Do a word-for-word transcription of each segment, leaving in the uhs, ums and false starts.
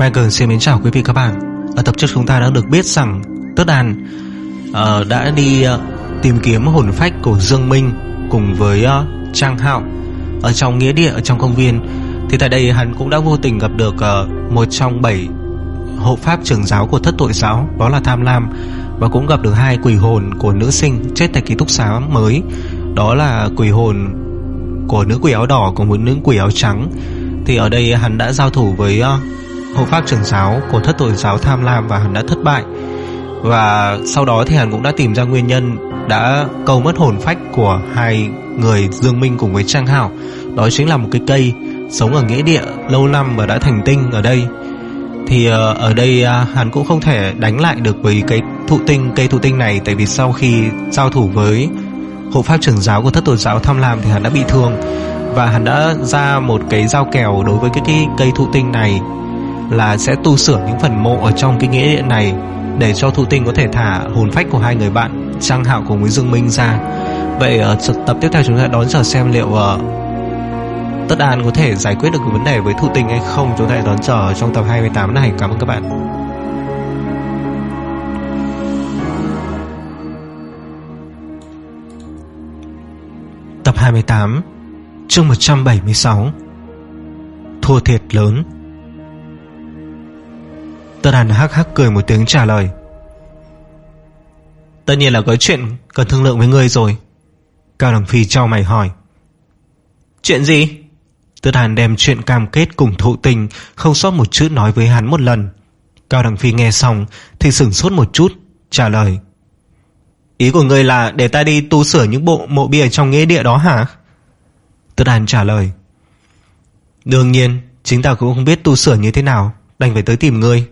Michael xin mến chào quý vị các bạn. Ở tập trước chúng ta đã được biết rằng Tất Đàn uh, đã đi uh, tìm kiếm hồn phách của Dương Minh cùng với uh, Trang Hạo ở trong nghĩa địa, ở trong công viên. Thì tại đây hắn cũng đã vô tình gặp được uh, một trong bảy hộ pháp trưởng giáo của Thất Tội Giáo, đó là Tham Lam, và cũng gặp được hai quỷ hồn của nữ sinh chết tại ký túc xá mới, đó là quỷ hồn của nữ quỷ áo đỏ cùng với nữ quỷ áo trắng. Thì ở đây hắn đã giao thủ với uh, hộ pháp trưởng giáo của Thất Tội Giáo Tham Lam và hắn đã thất bại. Và sau đó thì hắn cũng đã tìm ra nguyên nhân đã câu mất hồn phách của hai người Dương Minh cùng với Trang Hạo. Đó chính là một cái cây sống ở nghĩa địa lâu năm và đã thành tinh ở đây. Thì uh, ở đây uh, hắn cũng không thể đánh lại được với cái thụ tinh, cây thụ tinh này, tại vì sau khi giao thủ với hộ pháp trưởng giáo của Thất Tội Giáo Tham Lam thì hắn đã bị thương. Và hắn đã ra một cái giao kèo đối với cái, cái cây thụ tinh này là sẽ tu sửa những phần mộ ở trong cái nghĩa địa này để cho thụ tinh có thể thả hồn phách của hai người bạn Trang Hạo cùng với Dương Minh ra. Vậy ở tập tiếp theo chúng ta đón chờ xem liệu uh, Tất Đàn có thể giải quyết được cái vấn đề với thụ tinh hay không. Chúng ta đón chờ trong tập hai mươi tám này. Cảm ơn các bạn. Tập hai mươi tám, chương một trăm bảy mươi sáu, thua thiệt lớn. Tất Đàn hắc hắc cười một tiếng trả lời: Tất nhiên là có chuyện cần thương lượng với ngươi rồi. Cao Đằng Phi chau mày hỏi: Chuyện gì? Tất Đàn đem chuyện cam kết cùng thụ tình không sót một chữ nói với hắn một lần. Cao Đằng Phi nghe xong thì sửng sốt một chút, trả lời: Ý của ngươi là để ta đi tu sửa những bộ mộ bia trong nghĩa địa đó hả? Tất Đàn trả lời: Đương nhiên, chính ta cũng không biết tu sửa như thế nào, đành phải tới tìm ngươi.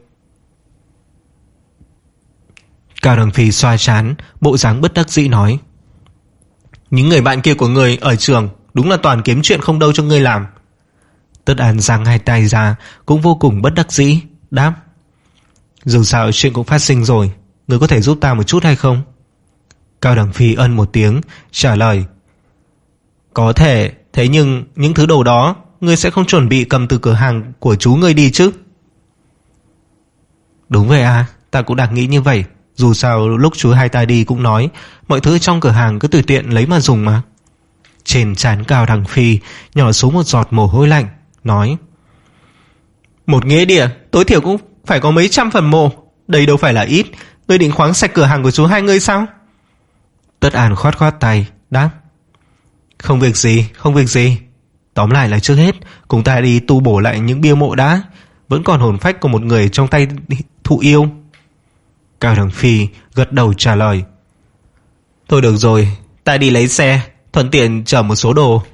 Cao Đằng Phi xoa trán, bộ dáng bất đắc dĩ nói: Những người bạn kia của ngươi ở trường đúng là toàn kiếm chuyện không đâu cho ngươi làm. Tất Đàn giang hai tay ra, cũng vô cùng bất đắc dĩ, đáp: Dù sao chuyện cũng phát sinh rồi, ngươi có thể giúp ta một chút hay không? Cao Đằng Phi ân một tiếng, trả lời: Có thể, thế nhưng những thứ đồ đó ngươi sẽ không chuẩn bị cầm từ cửa hàng của chú ngươi đi chứ? Đúng vậy à, ta cũng đang nghĩ như vậy. Dù sao lúc chú hai ta đi cũng nói mọi thứ trong cửa hàng cứ tùy tiện lấy mà dùng mà. Trên trán Cao Đằng Phi nhỏ xuống một giọt mồ hôi lạnh, nói: Một nghĩa địa tối thiểu cũng phải có mấy trăm phần mộ, đây đâu phải là ít. Ngươi định khoáng sạch cửa hàng của chú hai ngươi sao? Tất An khoát khoát tay, đáp: Không việc gì, không việc gì. Tóm lại là trước hết cùng ta đi tu bổ lại những bia mộ đã. Vẫn còn hồn phách của một người trong tay thụ yêu. Cao Đằng Phi gật đầu trả lời: Thôi được rồi, ta đi lấy xe, thuận tiện chở một số đồ.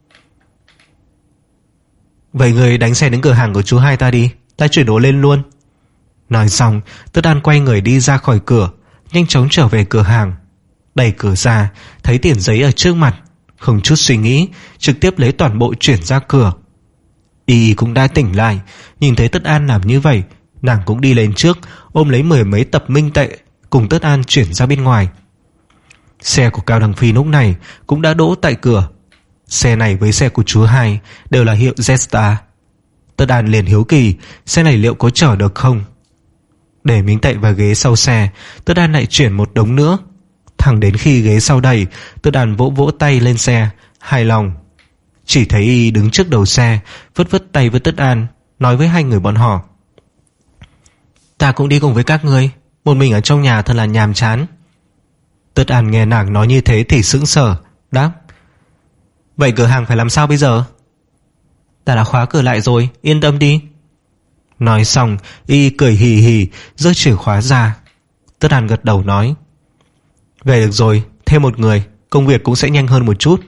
Vậy người đánh xe đến cửa hàng của chú hai ta đi, ta chuyển đồ lên luôn. Nói xong, Tất An quay người đi ra khỏi cửa, nhanh chóng trở về cửa hàng. Đẩy cửa ra, thấy tiền giấy ở trước mặt, không chút suy nghĩ, trực tiếp lấy toàn bộ chuyển ra cửa. Y cũng đã tỉnh lại, nhìn thấy Tất An làm như vậy, nàng cũng đi lên trước, ôm lấy mười mấy tập minh tệ, cùng Tất An chuyển ra bên ngoài. Xe của Cao Đằng Phi lúc này cũng đã đỗ tại cửa. Xe này với xe của chú hai đều là hiệu Jetstar. Tất An liền hiếu kỳ xe này liệu có chở được không. Để miếng tệ vào ghế sau xe, Tất An lại chuyển một đống nữa. Thẳng đến khi ghế sau đầy, Tất An vỗ vỗ tay lên xe, hài lòng. Chỉ thấy Y đứng trước đầu xe, vất vất tay với Tất An, nói với hai người bọn họ: Ta cũng đi cùng với các ngươi, một mình ở trong nhà thật là nhàm chán. Tất An nghe nàng nói như thế thì sững sờ, đáp: Vậy cửa hàng phải làm sao bây giờ? Ta đã khóa cửa lại rồi, yên tâm đi. Nói xong, Y cười hì hì, giơ chìa khóa ra. Tất An gật đầu nói: Về được rồi, thêm một người, công việc cũng sẽ nhanh hơn một chút.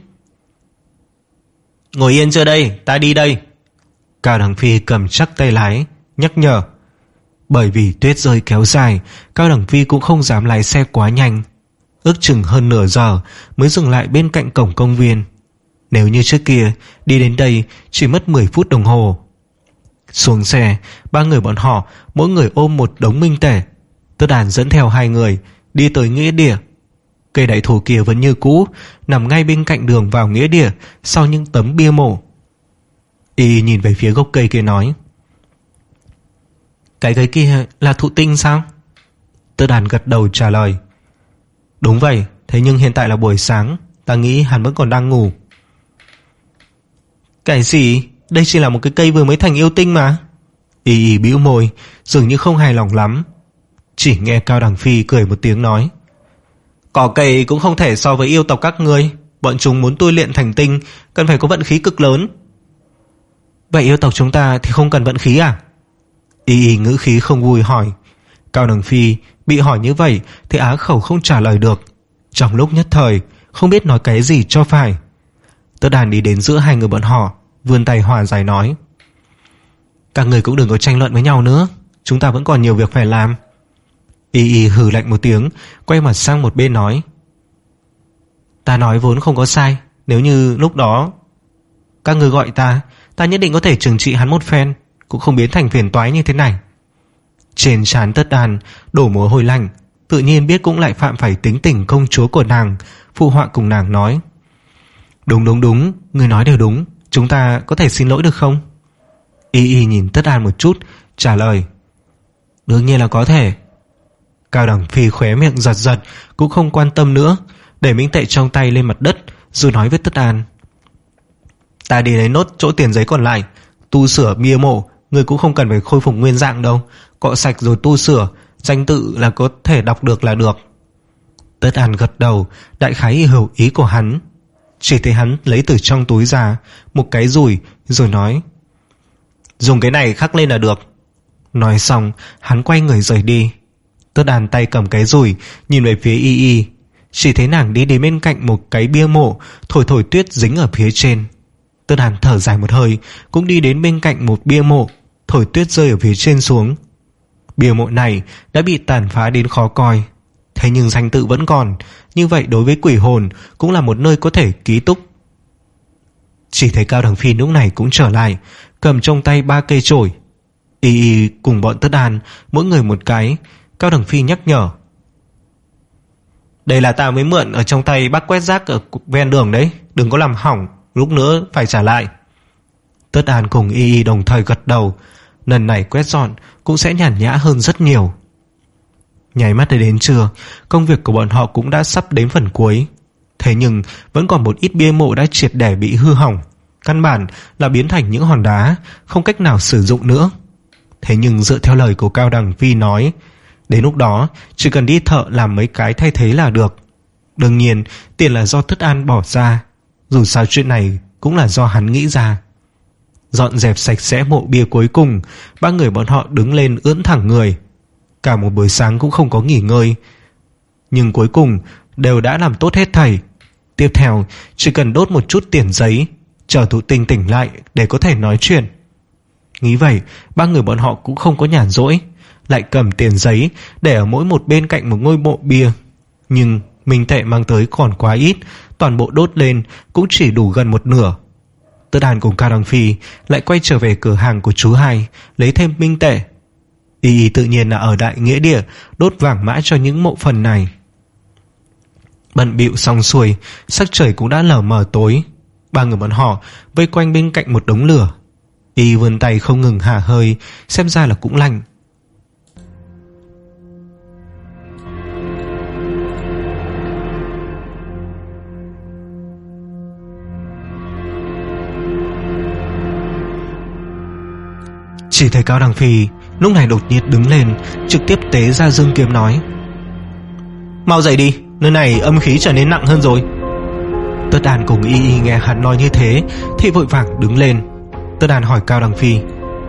Ngồi yên chưa đây, ta đi đây. Cao Đằng Phi cầm chắc tay lái, nhắc nhở. Bởi vì tuyết rơi kéo dài, Cao Đằng Phi cũng không dám lái xe quá nhanh. Ước chừng hơn nửa giờ mới dừng lại bên cạnh cổng công viên. Nếu như trước kia đi đến đây chỉ mất mười phút đồng hồ. Xuống xe, ba người bọn họ mỗi người ôm một đống minh tể. Tất Đàn dẫn theo hai người đi tới nghĩa địa. Cây đại thụ kia vẫn như cũ, nằm ngay bên cạnh đường vào nghĩa địa, sau những tấm bia mộ. Y nhìn về phía gốc cây kia nói: Cái ghế kia là thụ tinh sao? Tớ Đàn gật đầu trả lời. Đúng vậy, thế nhưng hiện tại là buổi sáng, ta nghĩ hắn vẫn còn đang ngủ. Cái gì? Đây chỉ là một cái cây vừa mới thành yêu tinh mà. Y Y bĩu môi, dường như không hài lòng lắm. Chỉ nghe Cao Đằng Phi cười một tiếng nói, cỏ cây cũng không thể so với yêu tộc các ngươi. Bọn chúng muốn tôi luyện thành tinh cần phải có vận khí cực lớn. Vậy yêu tộc chúng ta thì không cần vận khí à? Y Y ngữ khí không vui hỏi. Cao Đằng Phi bị hỏi như vậy thì á khẩu không trả lời được. Trong lúc nhất thời không biết nói cái gì cho phải. Tớ Đàn đi đến giữa hai người bọn họ, vươn tay hòa giải nói, các người cũng đừng có tranh luận với nhau nữa, chúng ta vẫn còn nhiều việc phải làm. Y Y hừ lạnh một tiếng, quay mặt sang một bên nói, ta nói vốn không có sai. Nếu như lúc đó các người gọi ta, ta nhất định có thể trừng trị hắn một phen, cũng không biến thành phiền toái như thế này. Trên trán Tất Đàn đổ mồ hôi lạnh, tự nhiên biết cũng lại phạm phải tính tình công chúa của nàng, phụ họa cùng nàng nói, đúng đúng đúng, người nói đều đúng, chúng ta có thể xin lỗi được không? Y Y nhìn Tất Đàn một chút, trả lời, đương nhiên là có thể. Cao Đằng Phi khóe miệng giật giật, cũng không quan tâm nữa, để minh tệ trong tay lên mặt đất, rồi nói với Tất Đàn, ta đi lấy nốt chỗ tiền giấy còn lại, tu sửa bia mộ, người cũng không cần phải khôi phục nguyên dạng đâu, cọ sạch rồi tu sửa, danh tự là có thể đọc được là được. Tất Đàn gật đầu, đại khái hiểu ý của hắn. Chỉ thấy hắn lấy từ trong túi ra một cái dùi, rồi nói, dùng cái này khắc lên là được. Nói xong hắn quay người rời đi. Tất Đàn tay cầm cái dùi, nhìn về phía Y Y. Chỉ thấy nàng đi đến bên cạnh một cái bia mộ, thổi thổi tuyết dính ở phía trên. Tất Đàn thở dài một hơi, cũng đi đến bên cạnh một bia mộ, thổi tuyết rơi ở phía trên xuống. Bia mộ này đã bị tàn phá đến khó coi, thế nhưng danh tự vẫn còn. Như vậy đối với quỷ hồn cũng là một nơi có thể ký túc. Chỉ thấy Cao Đằng Phi lúc này cũng trở lại, cầm trong tay ba cây chổi. Y Y cùng bọn Tất Đàn mỗi người một cái. Cao Đằng Phi nhắc nhở, đây là ta mới mượn ở trong tay bác quét rác ở ven đường đấy, đừng có làm hỏng, lúc nữa phải trả lại. Tất Đàn cùng Y Y đồng thời gật đầu. Lần này quét dọn cũng sẽ nhàn nhã hơn rất nhiều. Nháy mắt đến trưa, công việc của bọn họ cũng đã sắp đến phần cuối. Thế nhưng vẫn còn một ít bia mộ đã triệt để bị hư hỏng, căn bản là biến thành những hòn đá, không cách nào sử dụng nữa. Thế nhưng dựa theo lời của Cao Đằng Phi nói, đến lúc đó chỉ cần đi thợ làm mấy cái thay thế là được. Đương nhiên tiền là do Tất An bỏ ra, dù sao chuyện này cũng là do hắn nghĩ ra. Dọn dẹp sạch sẽ mộ bia cuối cùng, ba người bọn họ đứng lên ưỡn thẳng người. Cả một buổi sáng cũng không có nghỉ ngơi, nhưng cuối cùng đều đã làm tốt hết thảy. Tiếp theo chỉ cần đốt một chút tiền giấy, chờ Thụ Tinh tỉnh lại để có thể nói chuyện. Nghĩ vậy, ba người bọn họ cũng không có nhàn rỗi, lại cầm tiền giấy để ở mỗi một bên cạnh một ngôi mộ bia. Nhưng minh tệ mang tới còn quá ít, toàn bộ đốt lên cũng chỉ đủ gần một nửa. Tất Đàn cùng Cao Đằng Phi lại quay trở về cửa hàng của chú hai, lấy thêm minh tệ. Y Y tự nhiên là ở Đại Nghĩa Địa đốt vàng mã cho những mộ phần này. Bận bịu xong xuôi, sắc trời cũng đã lờ mờ tối. Ba người bọn họ vây quanh bên cạnh một đống lửa. Y vươn tay không ngừng hả hơi, xem ra là cũng lạnh. Chỉ thấy Cao Đằng Phi lúc này đột nhiên đứng lên, trực tiếp tế ra dương kiếm nói, mau dậy đi, nơi này âm khí trở nên nặng hơn rồi. Tất Đàn cùng Y Y nghe hắn nói như thế thì vội vàng đứng lên. Tất Đàn hỏi Cao Đằng Phi,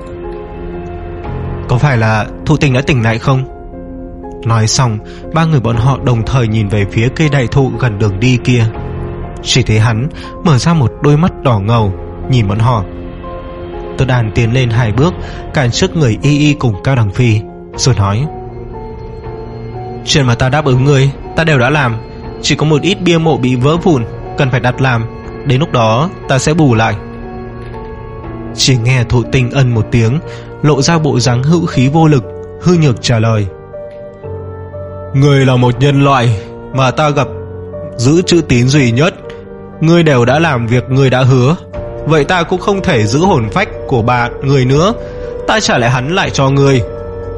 có phải là Thụ Tinh đã tỉnh lại không? Nói xong, ba người bọn họ đồng thời nhìn về phía cây đại thụ gần đường đi kia. Chỉ thấy hắn mở ra một đôi mắt đỏ ngầu nhìn bọn họ. Tất Đàn tiến lên hai bước, cản trước người Y Y cùng Cao Đằng Phi, rồi nói, chuyện mà ta đáp ứng ngươi ta đều đã làm, chỉ có một ít bia mộ bị vỡ vụn cần phải đặt làm, đến lúc đó ta sẽ bù lại. Chỉ nghe Thụ Tinh ân một tiếng, lộ ra bộ dáng hữu khí vô lực, hư nhược trả lời, ngươi là một nhân loại mà ta gặp giữ chữ tín duy nhất, ngươi đều đã làm việc ngươi đã hứa, vậy ta cũng không thể giữ hồn phách của bà người nữa, ta trả lại hắn lại cho ngươi.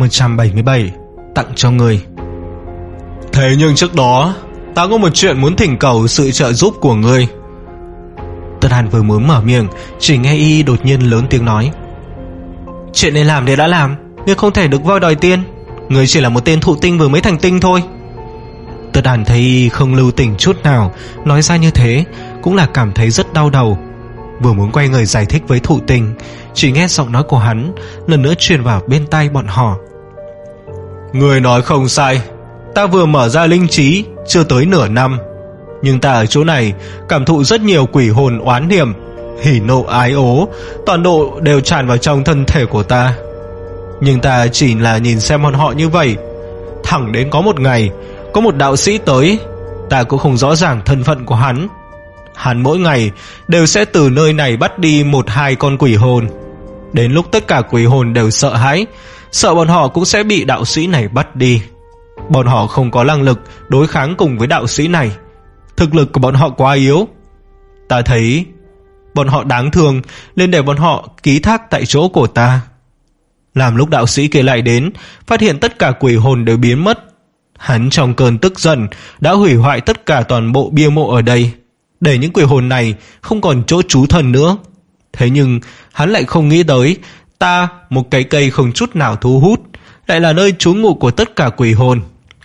một trăm bảy mươi bảy, tặng cho người. Thế nhưng trước đó ta có một chuyện muốn thỉnh cầu sự trợ giúp của ngươi. Tất Đàn vừa muốn mở miệng, chỉ nghe y đột nhiên lớn tiếng nói: Chuyện nên làm thì đã làm, ngươi không thể được voi đòi tiên. Ngươi chỉ là một tên thụ tinh vừa mới thành tinh thôi. Tất Đàn thấy y không lưu tình chút nào, nói ra như thế cũng là cảm thấy rất đau đầu. Vừa muốn quay người giải thích với thụ tinh, chỉ nghe giọng nói của hắn lần nữa truyền vào bên tai bọn họ: Ngươi nói không sai, ta vừa mở ra linh trí chưa tới nửa năm, nhưng ta ở chỗ này cảm thụ rất nhiều quỷ hồn oán niệm, hỉ nộ ái ố, toàn bộ đều tràn vào trong thân thể của ta. Nhưng ta chỉ là nhìn xem bọn họ như vậy, thẳng đến có một ngày có một đạo sĩ tới, ta cũng không rõ ràng thân phận của hắn. Hắn mỗi ngày đều sẽ từ nơi này bắt đi một hai con quỷ hồn. Đến lúc tất cả quỷ hồn đều sợ hãi, sợ bọn họ cũng sẽ bị đạo sĩ này bắt đi. Bọn họ không có năng lực đối kháng cùng với đạo sĩ này, thực lực của bọn họ quá yếu. Ta thấy bọn họ đáng thương nên để bọn họ ký thác tại chỗ của ta. Làm lúc đạo sĩ kia lại đến, phát hiện tất cả quỷ hồn đều biến mất, hắn trong cơn tức giận đã hủy hoại tất cả toàn bộ bia mộ ở đây, để những quỷ hồn này không còn chỗ trú thân nữa. Thế nhưng hắn lại không nghĩ tới ta, một cái cây không chút nào thu hút, lại là nơi trú ngụ của tất cả quỷ hồn.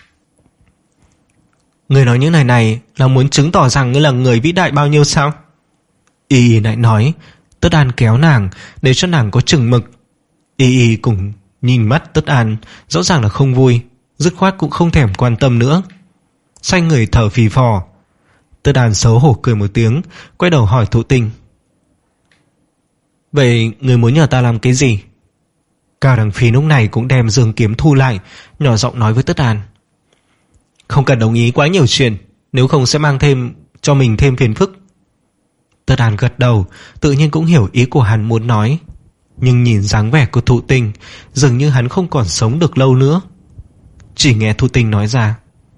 Người nói những này này là muốn chứng tỏ rằng ngươi là người vĩ đại bao nhiêu sao? Y Y lại nói. Tất An kéo nàng để cho nàng có chừng mực. Y Y cùng nhìn mắt Tất An, rõ ràng là không vui, dứt khoát cũng không thèm quan tâm nữa. Xoay người thở phì phò. Tất An xấu hổ cười một tiếng, quay đầu hỏi thụ tinh: Vậy người muốn nhờ ta làm cái gì? Cao Đằng Phi lúc này cũng đem dương kiếm thu lại, nhỏ giọng nói với Tất An: Không cần đồng ý quá nhiều chuyện, nếu không sẽ mang thêm cho mình thêm phiền phức. Tất An gật đầu, tự nhiên cũng hiểu ý của hắn muốn nói, nhưng nhìn dáng vẻ của thụ tinh, dường như hắn không còn sống được lâu nữa. Chỉ nghe thụ tinh nói ra: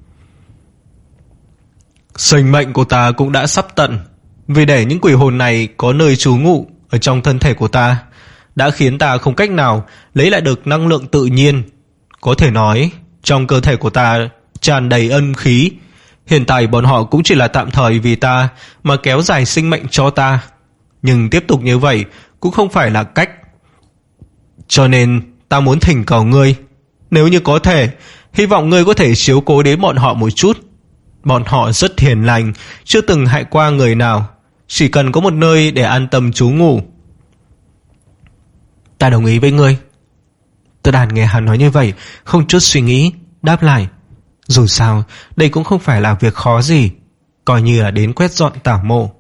Sinh mệnh của ta cũng đã sắp tận, vì để những quỷ hồn này có nơi trú ngụ ở trong thân thể của ta, đã khiến ta không cách nào lấy lại được năng lượng tự nhiên. Có thể nói trong cơ thể của ta tràn đầy âm khí. Hiện tại bọn họ cũng chỉ là tạm thời vì ta mà kéo dài sinh mệnh cho ta, nhưng tiếp tục như vậy cũng không phải là cách. Cho nên ta muốn thỉnh cầu ngươi, nếu như có thể, hy vọng ngươi có thể chiếu cố đến bọn họ một chút. Bọn họ rất hiền lành, chưa từng hại qua người nào, chỉ cần có một nơi để an tâm trú ngụ. Ta đồng ý với ngươi. Tất Đàn nghe hắn nói như vậy, không chút suy nghĩ đáp lại: Dù sao đây cũng không phải là việc khó gì, coi như là đến quét dọn tảo mộ.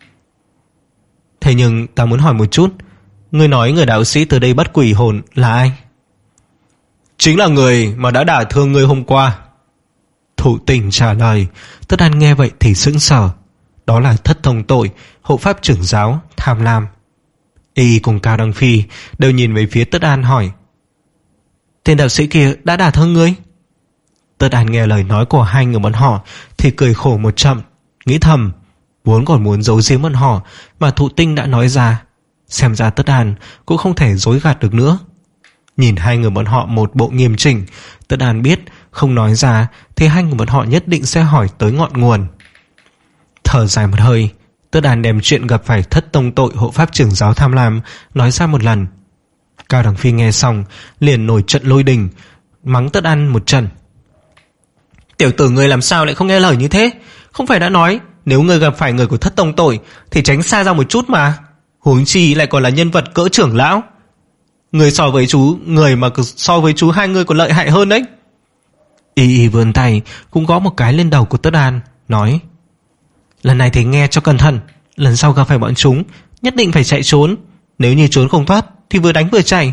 Thế nhưng ta muốn hỏi một chút, ngươi nói người đạo sĩ từ đây bắt quỷ hồn là ai? Chính là người mà đã đả thương ngươi hôm qua. Thụ Tình trả lời. Tất An nghe vậy thì sững sờ. Đó là Thất Thông Tội, hộ pháp trưởng giáo Tham Lam. Y cùng Cao Đăng Phi đều nhìn về phía Tất An hỏi: Tên đạo sĩ kia đã đả thương ngươi? Tất An nghe lời nói của hai người bọn họ thì cười khổ một trận, nghĩ thầm vốn còn muốn giấu giếm bọn họ mà Thụ Tinh đã nói ra, xem ra Tất An cũng không thể dối gạt được nữa. Nhìn hai người bọn họ một bộ nghiêm chỉnh, Tất An biết không nói ra thì hai người bọn họ nhất định sẽ hỏi tới ngọn nguồn. Thở dài một hơi, Tất An đem chuyện gặp phải Thất Tông Tội hộ pháp trưởng giáo Tham Lam nói ra một lần. Cao Đằng Phi nghe xong liền nổi trận lôi đình, mắng Tất An một trận: Tiểu tử người làm sao lại không nghe lời như thế? Không phải đã nói nếu người gặp phải người của Thất Tông Tội thì tránh xa ra một chút mà, huống chi lại còn là nhân vật cỡ trưởng lão. Người so với chú Người mà so với chú hai người còn lợi hại hơn đấy. Y Y vươn tay cũng gõ một cái lên đầu của Tất An, nói: Lần này thì nghe cho cẩn thận, lần sau gặp phải bọn chúng nhất định phải chạy trốn, nếu như trốn không thoát thì vừa đánh vừa chạy.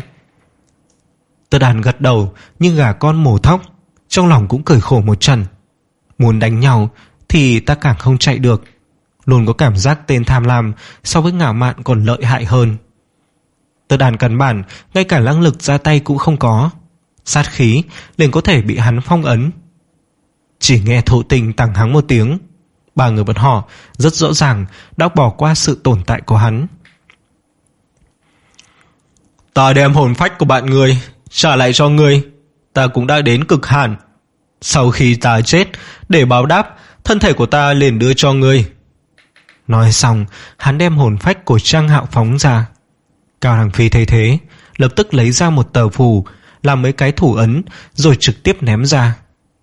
Tất An gật đầu như gà con mổ thóc, trong lòng cũng cười khổ một trận. Muốn đánh nhau thì ta càng không chạy được, luôn có cảm giác tên Tham Lam so với Ngạo Mạn còn lợi hại hơn. Tất An căn bản ngay cả năng lực ra tay cũng không có, sát khí liền có thể bị hắn phong ấn. Chỉ nghe Thụ Tình tằng hắng một tiếng, ba người bọn họ rất rõ ràng đã bỏ qua sự tồn tại của hắn. Ta đem hồn phách của bạn người trả lại cho ngươi, ta cũng đã đến cực hạn. Sau khi ta chết, để báo đáp, thân thể của ta liền đưa cho ngươi. Nói xong, hắn đem hồn phách của Trang Hạo phóng ra. Cao Đằng Phi thấy thế, lập tức lấy ra một tờ phù, làm mấy cái thủ ấn, rồi trực tiếp ném ra.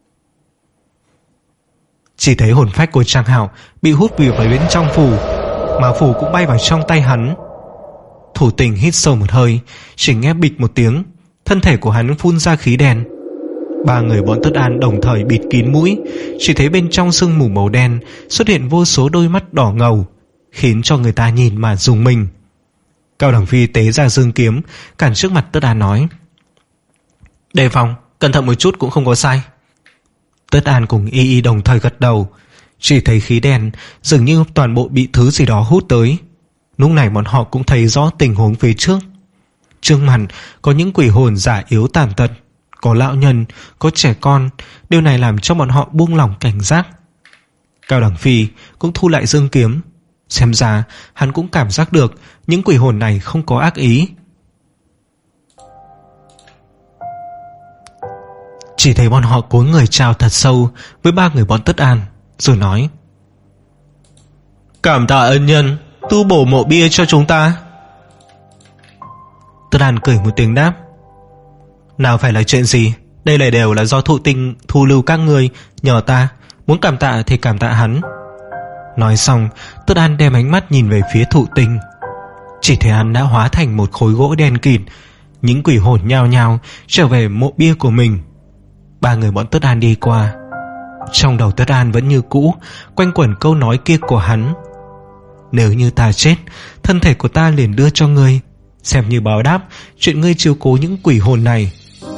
Chỉ thấy hồn phách của Trang Hạo bị hút vào bên trong phù, mà phù cũng bay vào trong tay hắn. Thủ Tình hít sâu một hơi, chỉ nghe bịch một tiếng, thân thể của hắn phun ra khí đen. Ba người bọn Tất An đồng thời bịt kín mũi, chỉ thấy bên trong sương mù màu đen xuất hiện vô số đôi mắt đỏ ngầu, khiến cho người ta nhìn mà rùng mình. Cao Đằng Phi tế ra dương kiếm, cản trước mặt Tất An nói: đề phòng, cẩn thận một chút cũng không có sai. Tất An cùng Y Y đồng thời gật đầu. Chỉ thấy khí đen dường như toàn bộ bị thứ gì đó hút tới. Lúc này bọn họ cũng thấy rõ tình huống phía trước. Trước mặt có những quỷ hồn già yếu tàn tật, có lão nhân, có trẻ con. Điều này làm cho bọn họ buông lỏng cảnh giác. Cao Đằng Phi cũng thu lại dương kiếm. Xem ra hắn cũng cảm giác được những quỷ hồn này không có ác ý. Chỉ thấy bọn họ cúi người chào thật sâu với ba người bọn Tất An, rồi nói: cảm tạ ân nhân tu bổ mộ bia cho chúng ta. Tất An cười một tiếng đáp: nào phải là chuyện gì, đây là đều là do Thụ Tinh thu lưu các người nhờ ta, muốn cảm tạ thì cảm tạ hắn. Nói xong, Tất An đem ánh mắt nhìn về phía Thụ Tinh. Chỉ thấy hắn đã hóa thành một khối gỗ đen kịt. Những quỷ hồn nhao nhao trở về mộ bia của mình. Ba người bọn Tất An đi qua. Trong đầu Tất An vẫn như cũ quanh quẩn câu nói kia của hắn: nếu như ta chết, thân thể của ta liền đưa cho ngươi, xem như báo đáp chuyện ngươi chiếu cố những quỷ hồn này.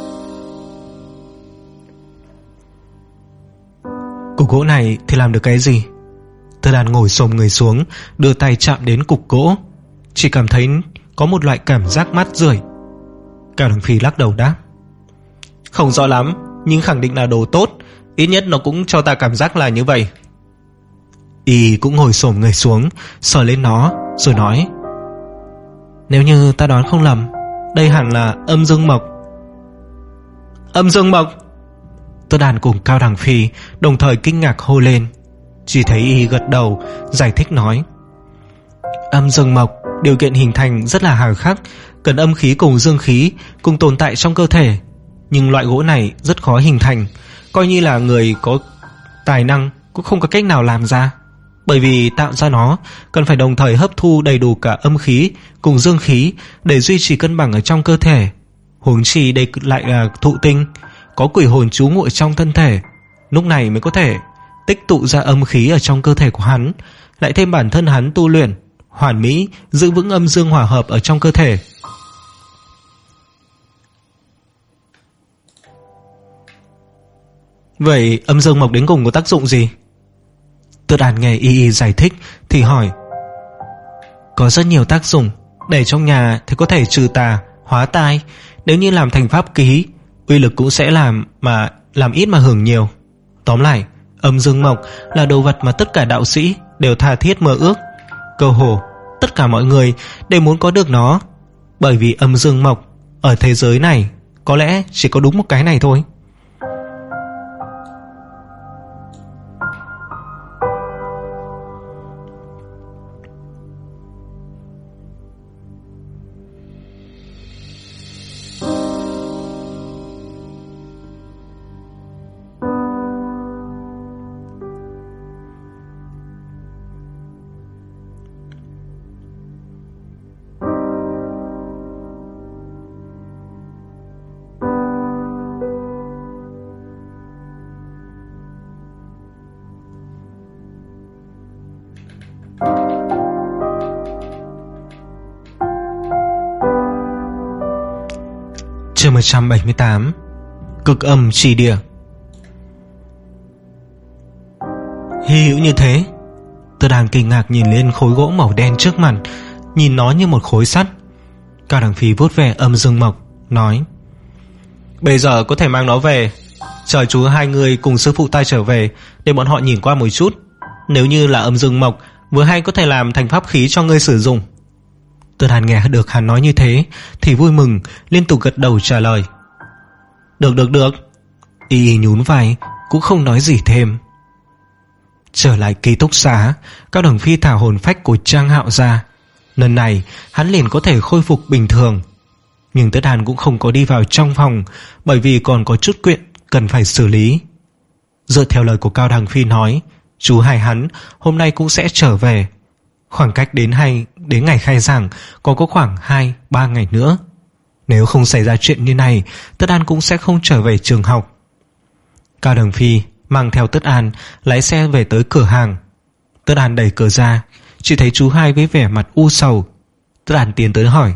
Cục gỗ này thì làm được cái gì? Tất An ngồi xổm người xuống, đưa tay chạm đến cục gỗ, chỉ cảm thấy có một loại cảm giác mát rượi. Cao Đằng Phi lắc đầu đáp: không rõ lắm, nhưng khẳng định là đồ tốt, ít nhất nó cũng cho ta cảm giác là như vậy. Y cũng ngồi xổm người xuống, sờ lên nó, rồi nói: nếu như ta đoán không lầm, đây hẳn là âm dương mộc. Âm dương mộc? Tất An cùng Cao Đằng Phi đồng thời kinh ngạc hô lên. Chỉ thấy Y gật đầu, giải thích nói: âm dương mộc điều kiện hình thành rất là hà khắc, cần âm khí cùng dương khí cùng tồn tại trong cơ thể. Nhưng loại gỗ này rất khó hình thành, coi như là người có tài năng cũng không có cách nào làm ra. Bởi vì tạo ra nó cần phải đồng thời hấp thu đầy đủ cả âm khí cùng dương khí để duy trì cân bằng ở trong cơ thể. Huống chi đây lại là Thụ Tinh, có quỷ hồn trú ngụ trong thân thể, lúc này mới có thể tích tụ ra âm khí ở trong cơ thể của hắn, lại thêm bản thân hắn tu luyện hoàn mỹ, giữ vững âm dương hòa hợp ở trong cơ thể. Vậy âm dương mộc đến cùng có tác dụng gì? Tất An nghe Y Y giải thích thì hỏi: có rất nhiều tác dụng. Để trong nhà thì có thể trừ tà, hóa tai. Nếu như làm thành pháp khí, uy lực cũng sẽ làm mà làm ít mà hưởng nhiều. Tóm lại, âm dương mộc là đồ vật mà tất cả đạo sĩ đều tha thiết mơ ước. Cơ hồ tất cả mọi người đều muốn có được nó. Bởi vì âm dương mộc ở thế giới này có lẽ chỉ có đúng một cái này thôi. Chương một trăm bảy mươi tám. Cực âm chỉ địa. Hy hữu như thế? Tôi đang kinh ngạc nhìn lên khối gỗ màu đen trước mặt, nhìn nó như một khối sắt. Cao Đằng Phi vuốt về âm dương mộc, nói: bây giờ có thể mang nó về, chờ chú hai người cùng sư phụ ta trở về để bọn họ nhìn qua một chút. Nếu như là âm dương mộc, vừa hay có thể làm thành pháp khí cho ngươi sử dụng. Tôi Hàn nghe được hắn nói như thế thì vui mừng, liên tục gật đầu trả lời: Được được được. Y Y nhún vai, cũng không nói gì thêm. Trở lại ký túc xá, Cao Đằng Phi thả hồn phách của Trang Hạo ra. Lần này hắn liền có thể khôi phục bình thường. Nhưng Tất Hàn cũng không có đi vào trong phòng, bởi vì còn có chút chuyện cần phải xử lý. Dựa theo lời của Cao Đằng Phi nói, chú hai hắn hôm nay cũng sẽ trở về. Khoảng cách đến hay đến ngày khai giảng còn có khoảng hai ba ngày nữa. Nếu không xảy ra chuyện như này, Tất An cũng sẽ không trở về trường học. Cao Đằng Phi mang theo Tất An lái xe về tới cửa hàng. Tất An đẩy cửa ra, chỉ thấy chú hai với vẻ mặt u sầu. Tất An tiến tới hỏi: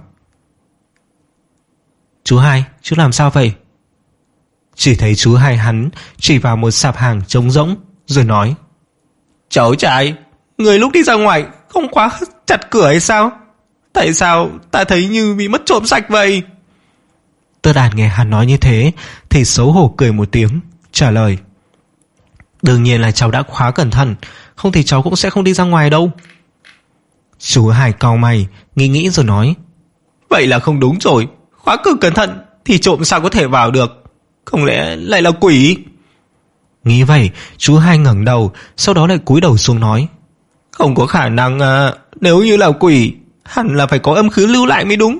Chú hai, chú làm sao vậy? Chỉ thấy chú hai hắn chỉ vào một sạp hàng trống rỗng rồi nói: Cháu trai, người lúc đi ra ngoài không khóa chặt cửa hay sao? Tại sao ta thấy như bị mất trộm sạch vậy? Tất An nghe hắn nói như thế thì xấu hổ cười một tiếng, trả lời: Đương nhiên là cháu đã khóa cẩn thận, không thì cháu cũng sẽ không đi ra ngoài đâu. Chú hai cau mày, nghĩ nghĩ rồi nói: Vậy là không đúng rồi, khóa cửa cẩn thận thì trộm sao có thể vào được? Không lẽ lại là quỷ? Nghĩ vậy, chú hai ngẩng đầu, sau đó lại cúi đầu xuống nói: Không có khả năng à, nếu như là quỷ hẳn là phải có âm khí lưu lại mới đúng.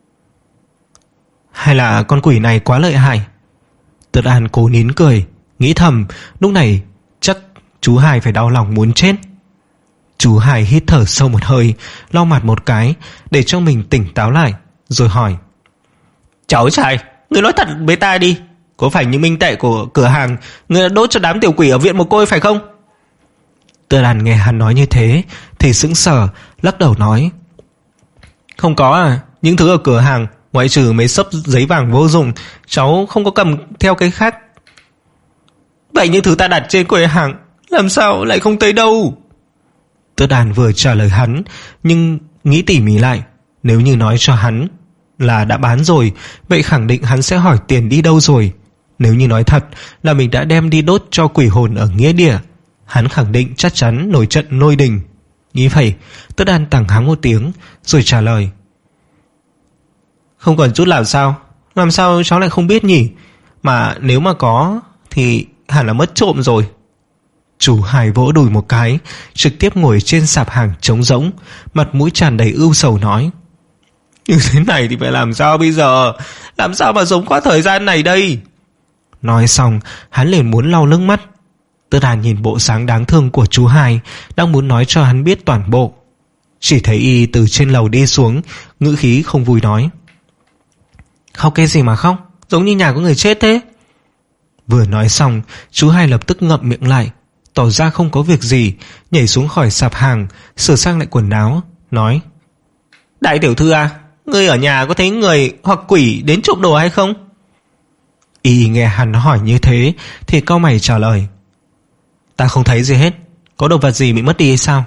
Hay là con quỷ này quá lợi hại? Tất An cố nín cười, nghĩ thầm lúc này chắc chú hai phải đau lòng muốn chết. Chú hai hít thở sâu một hơi, lau mặt một cái để cho mình tỉnh táo lại, rồi hỏi: Cháu trai, người nói thật với ta đi, có phải những minh tệ của cửa hàng người đã đốt cho đám tiểu quỷ ở viện mồ côi phải không? Tất An nghe hắn nói như thế thì sững sờ, lắc đầu nói: Không có à, những thứ ở cửa hàng ngoại trừ mấy xấp giấy vàng vô dụng, cháu không có cầm theo cái khác. Vậy những thứ ta đặt trên quầy hàng làm sao lại không thấy đâu? Tất An vừa trả lời hắn, nhưng nghĩ tỉ mỉ lại, nếu như nói cho hắn là đã bán rồi, vậy khẳng định hắn sẽ hỏi tiền đi đâu rồi. Nếu như nói thật là mình đã đem đi đốt cho quỷ hồn ở nghĩa địa, hắn khẳng định chắc chắn nổi trận lôi đình. Nghĩ vậy, Tất An tằng hắng một tiếng rồi trả lời: Không còn chút nào sao? Làm sao cháu lại không biết nhỉ? Mà nếu mà có thì hẳn là mất trộm rồi. Chú hai vỗ đùi một cái, trực tiếp ngồi trên sạp hàng trống rỗng, mặt mũi tràn đầy ưu sầu nói: Như thế này thì phải làm sao bây giờ? Làm sao mà sống qua thời gian này đây? Nói xong, hắn liền muốn lau nước mắt. Tất An nhìn bộ dáng đáng thương của chú hai, đang muốn nói cho hắn biết toàn bộ. Chỉ thấy y từ trên lầu đi xuống, ngữ khí không vui nói: Khóc cái gì mà khóc, giống như nhà có người chết thế. Vừa nói xong, chú hai lập tức ngậm miệng lại, tỏ ra không có việc gì, nhảy xuống khỏi sạp hàng, sửa sang lại quần áo, nói: Đại tiểu thư à, ngươi ở nhà có thấy người hoặc quỷ đến trộm đồ hay không? Y nghe hắn hỏi như thế thì cau mày trả lời: Ta không thấy gì hết, có đồ vật gì bị mất đi hay sao?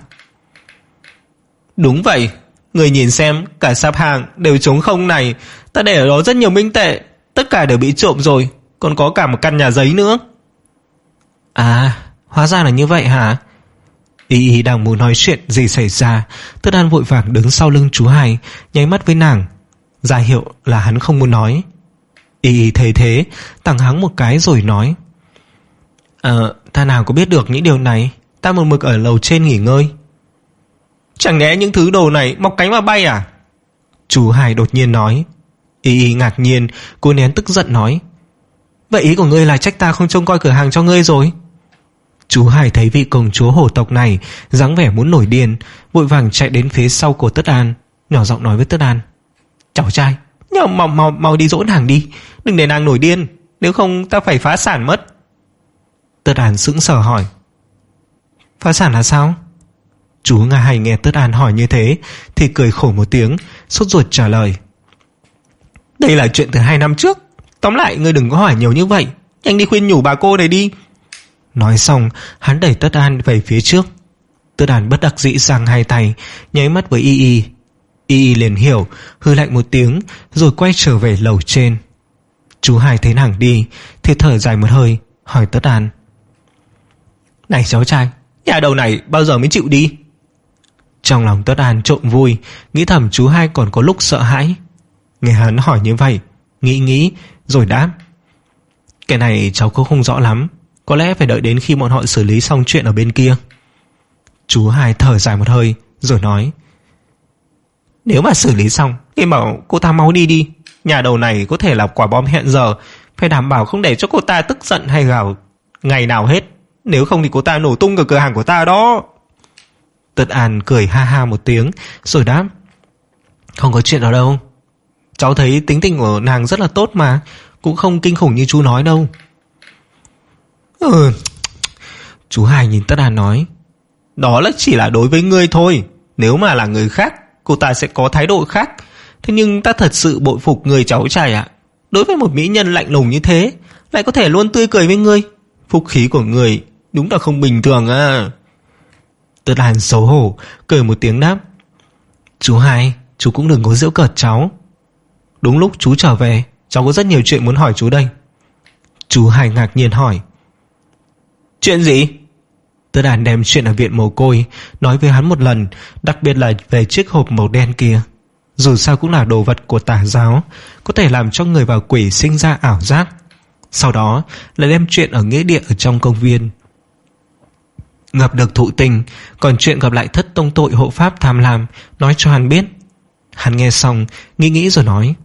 Đúng vậy, người nhìn xem, cả sạp hàng đều trống không này, ta để ở đó rất nhiều minh tệ, tất cả đều bị trộm rồi, còn có cả một căn nhà giấy nữa. À, hóa ra là như vậy hả? Y Y đang muốn nói chuyện gì xảy ra, Tất An vội vàng đứng sau lưng chú hai, nháy mắt với nàng, ra hiệu là hắn không muốn nói. Y Y thấy thế, tằng hắng một cái rồi nói: Ờ, ta nào có biết được những điều này, ta một mực ở lầu trên nghỉ ngơi. Chẳng lẽ những thứ đồ này mọc cánh mà bay à? Chú hai đột nhiên nói. Y Y ngạc nhiên, cô nén tức giận nói: Vậy ý của ngươi là trách ta không trông coi cửa hàng cho ngươi rồi? Chú hai thấy vị công chúa hổ tộc này dáng vẻ muốn nổi điên, vội vàng chạy đến phía sau của Tất An, nhỏ giọng nói với Tất An: Cháu trai, nhau mau mau mau đi dỗ nàng đi, đừng để nàng nổi điên, nếu không ta phải phá sản mất. Tất An sững sờ hỏi: Phá sản là sao? Chú Nga Hay nghe Tất An hỏi như thế thì cười khổ một tiếng, sốt ruột trả lời: Đây là chuyện từ hai năm trước, tóm lại ngươi đừng có hỏi nhiều như vậy, nhanh đi khuyên nhủ bà cô này đi. Nói xong, hắn đẩy Tất An về phía trước. Tất An bất đắc dĩ giang hai tay, nháy mắt với Y Y. Y Y liền hiểu, hư lạnh một tiếng rồi quay trở về lầu trên. Chú hai thấy nàng đi thì thở dài một hơi, hỏi Tất An: Này cháu trai, nhà đầu này bao giờ mới chịu đi? Trong lòng Tất An trộm vui, nghĩ thầm chú hai còn có lúc sợ hãi. Nghe hắn hỏi như vậy, nghĩ nghĩ rồi đáp: Cái này cháu cũng không rõ lắm, có lẽ phải đợi đến khi bọn họ xử lý xong chuyện ở bên kia. Chú hai thở dài một hơi rồi nói: Nếu mà xử lý xong thì bảo cô ta mau đi đi. Nhà đầu này có thể là quả bom hẹn giờ, phải đảm bảo không để cho cô ta tức giận hay gào ngày nào hết. Nếu không thì cô ta nổ tung cả cửa hàng của ta đó. Tất An cười ha ha một tiếng rồi đáp: Không có chuyện đó đâu. Cháu thấy tính tình của nàng rất là tốt mà, cũng không kinh khủng như chú nói đâu. Ừ. Chú hai nhìn Tất An nói: Đó là chỉ là đối với ngươi thôi. Nếu mà là người khác, cô ta sẽ có thái độ khác. Thế nhưng ta thật sự bội phục người cháu trai ạ. Đối với một mỹ nhân lạnh lùng như thế, lại có thể luôn tươi cười với ngươi. Phúc khí của người đúng là không bình thường à. Tất An xấu hổ cười một tiếng đáp: Chú hai, chú cũng đừng có giễu cợt cháu. Đúng lúc chú trở về, cháu có rất nhiều chuyện muốn hỏi chú đây. Chú hai ngạc nhiên hỏi: Chuyện gì? Tất An đem chuyện ở viện mồ côi nói với hắn một lần, đặc biệt là về chiếc hộp màu đen kia. Dù sao cũng là đồ vật của tà giáo, có thể làm cho người và quỷ sinh ra ảo giác. Sau đó lại đem chuyện ở nghĩa địa ở trong công viên gặp được thụ tình, còn chuyện gặp lại thất tông tội hộ pháp tham lam nói cho hắn biết. Hắn nghe xong nghĩ nghĩ rồi nói: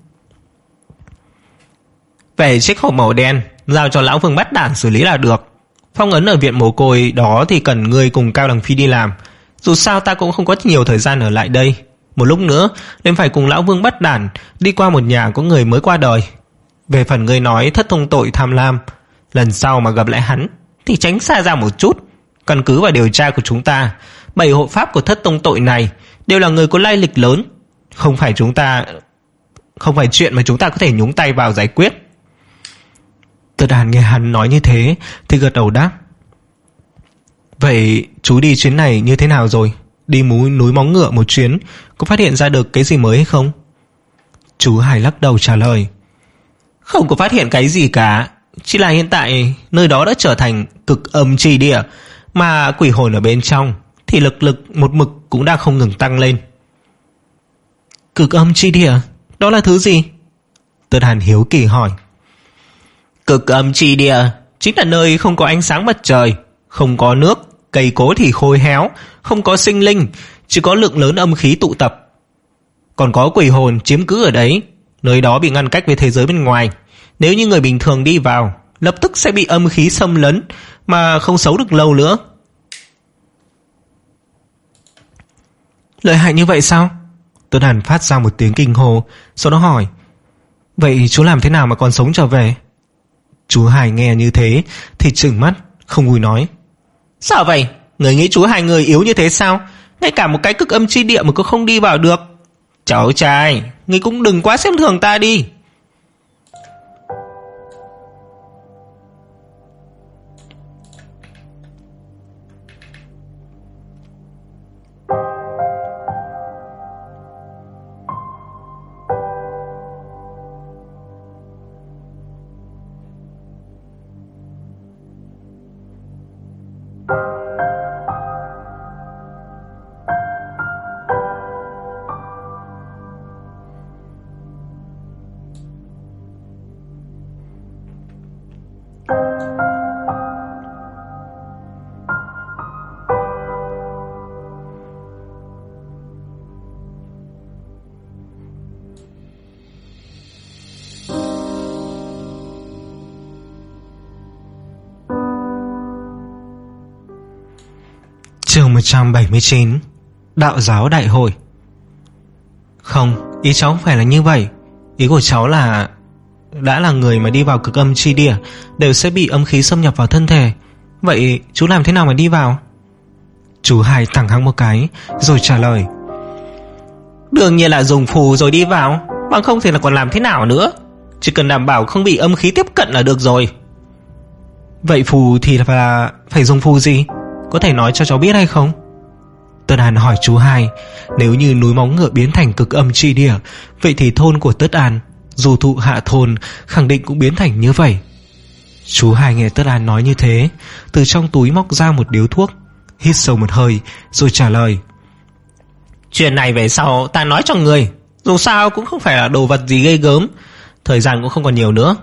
Về chiếc hộp màu đen, giao cho lão Vương Bắt Đản xử lý là được. Phong ấn ở viện mồ côi đó thì cần ngươi cùng Cao Đằng Phi đi làm. Dù sao ta cũng không có nhiều thời gian ở lại đây. Một lúc nữa nên phải cùng lão Vương Bắt Đản đi qua một nhà có người mới qua đời. Về phần ngươi nói thất thông tội tham lam, lần sau mà gặp lại hắn thì tránh xa ra một chút. Căn cứ vào điều tra của chúng ta, bảy hộ pháp của thất tông tội này đều là người có lai lịch lớn. Không phải chúng ta Không phải chuyện mà chúng ta có thể nhúng tay vào giải quyết. Tất An nghe hắn nói như thế thì gật đầu đáp: Vậy chú đi chuyến này như thế nào rồi? Đi núi, núi Móng Ngựa một chuyến, có phát hiện ra được cái gì mới hay không? Chú hai lắc đầu trả lời: Không có phát hiện cái gì cả. Chỉ là hiện tại nơi đó đã trở thành cực âm chi địa, mà quỷ hồn ở bên trong thì lực lực một mực cũng đang không ngừng tăng lên. Cực âm chi địa? Đó là thứ gì? Tất Hàn hiếu kỳ hỏi. Cực âm chi địa chính là nơi không có ánh sáng mặt trời, không có nước, cây cối thì khô héo, không có sinh linh, chỉ có lượng lớn âm khí tụ tập. Còn có quỷ hồn chiếm cứ ở đấy. Nơi đó bị ngăn cách với thế giới bên ngoài. Nếu như người bình thường đi vào, lập tức sẽ bị âm khí xâm lấn, mà không sống được lâu nữa. Lợi hại như vậy sao? Tuấn Hàn phát ra một tiếng kinh hô, sau đó hỏi: Vậy chú làm thế nào mà còn sống trở về? Chú Hải nghe như thế thì trừng mắt, không vui nói: Sao vậy? Người nghĩ chú Hải người yếu như thế sao? Ngay cả một cái cực âm chi địa mà cũng không đi vào được. Cháu trai, người cũng đừng quá xem thường ta đi. Chương một trăm bảy mươi chín. Đạo giáo đại hội. Không, ý cháu không phải là như vậy. Ý của cháu là đã là người mà đi vào cực âm chi địa đều sẽ bị âm khí xâm nhập vào thân thể. Vậy chú làm thế nào mà đi vào? Chú Hải thẳng hắng một cái rồi trả lời: Đương nhiên là dùng phù rồi đi vào, bằng không thì là còn làm thế nào nữa. Chỉ cần đảm bảo không bị âm khí tiếp cận là được rồi. Vậy phù thì là phải dùng phù gì? Có thể nói cho cháu biết hay không? Tất An hỏi chú Hai. Nếu như núi Móng Ngựa biến thành cực âm chi địa, vậy thì thôn của Tất An, dù thụ hạ thôn, khẳng định cũng biến thành như vậy. Chú Hai nghe Tất An nói như thế, từ trong túi móc ra một điếu thuốc, hít sâu một hơi rồi trả lời: Chuyện này về sau ta nói cho người. Dù sao cũng không phải là đồ vật gì ghê gớm, thời gian cũng không còn nhiều nữa.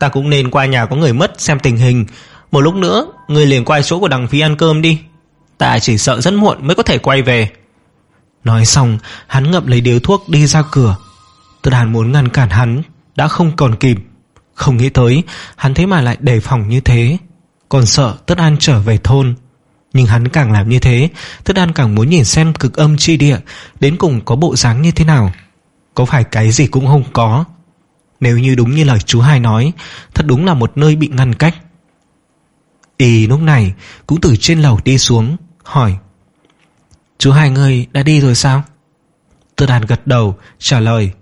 ta cũng nên qua nhà có người mất xem tình hình. Một lúc nữa người liền qua chỗ của Đằng Phi ăn cơm đi. Ta chỉ sợ rất muộn mới có thể quay về. Nói xong hắn ngậm lấy điếu thuốc đi ra cửa. Tất Đàn muốn ngăn cản hắn đã không còn kịp. Không nghĩ tới hắn thế mà lại đề phòng như thế, còn sợ Tất An trở về thôn. Nhưng hắn càng làm như thế, Tất An càng muốn nhìn xem Cực Âm Chi Địa đến cùng có bộ dáng như thế nào. Có phải cái gì cũng không có? Nếu như đúng như lời chú hai nói, thật đúng là một nơi bị ngăn cách. Y lúc này cũng từ trên lầu đi xuống, hỏi: Chú hai người đã đi rồi sao? Tất An gật đầu trả lời: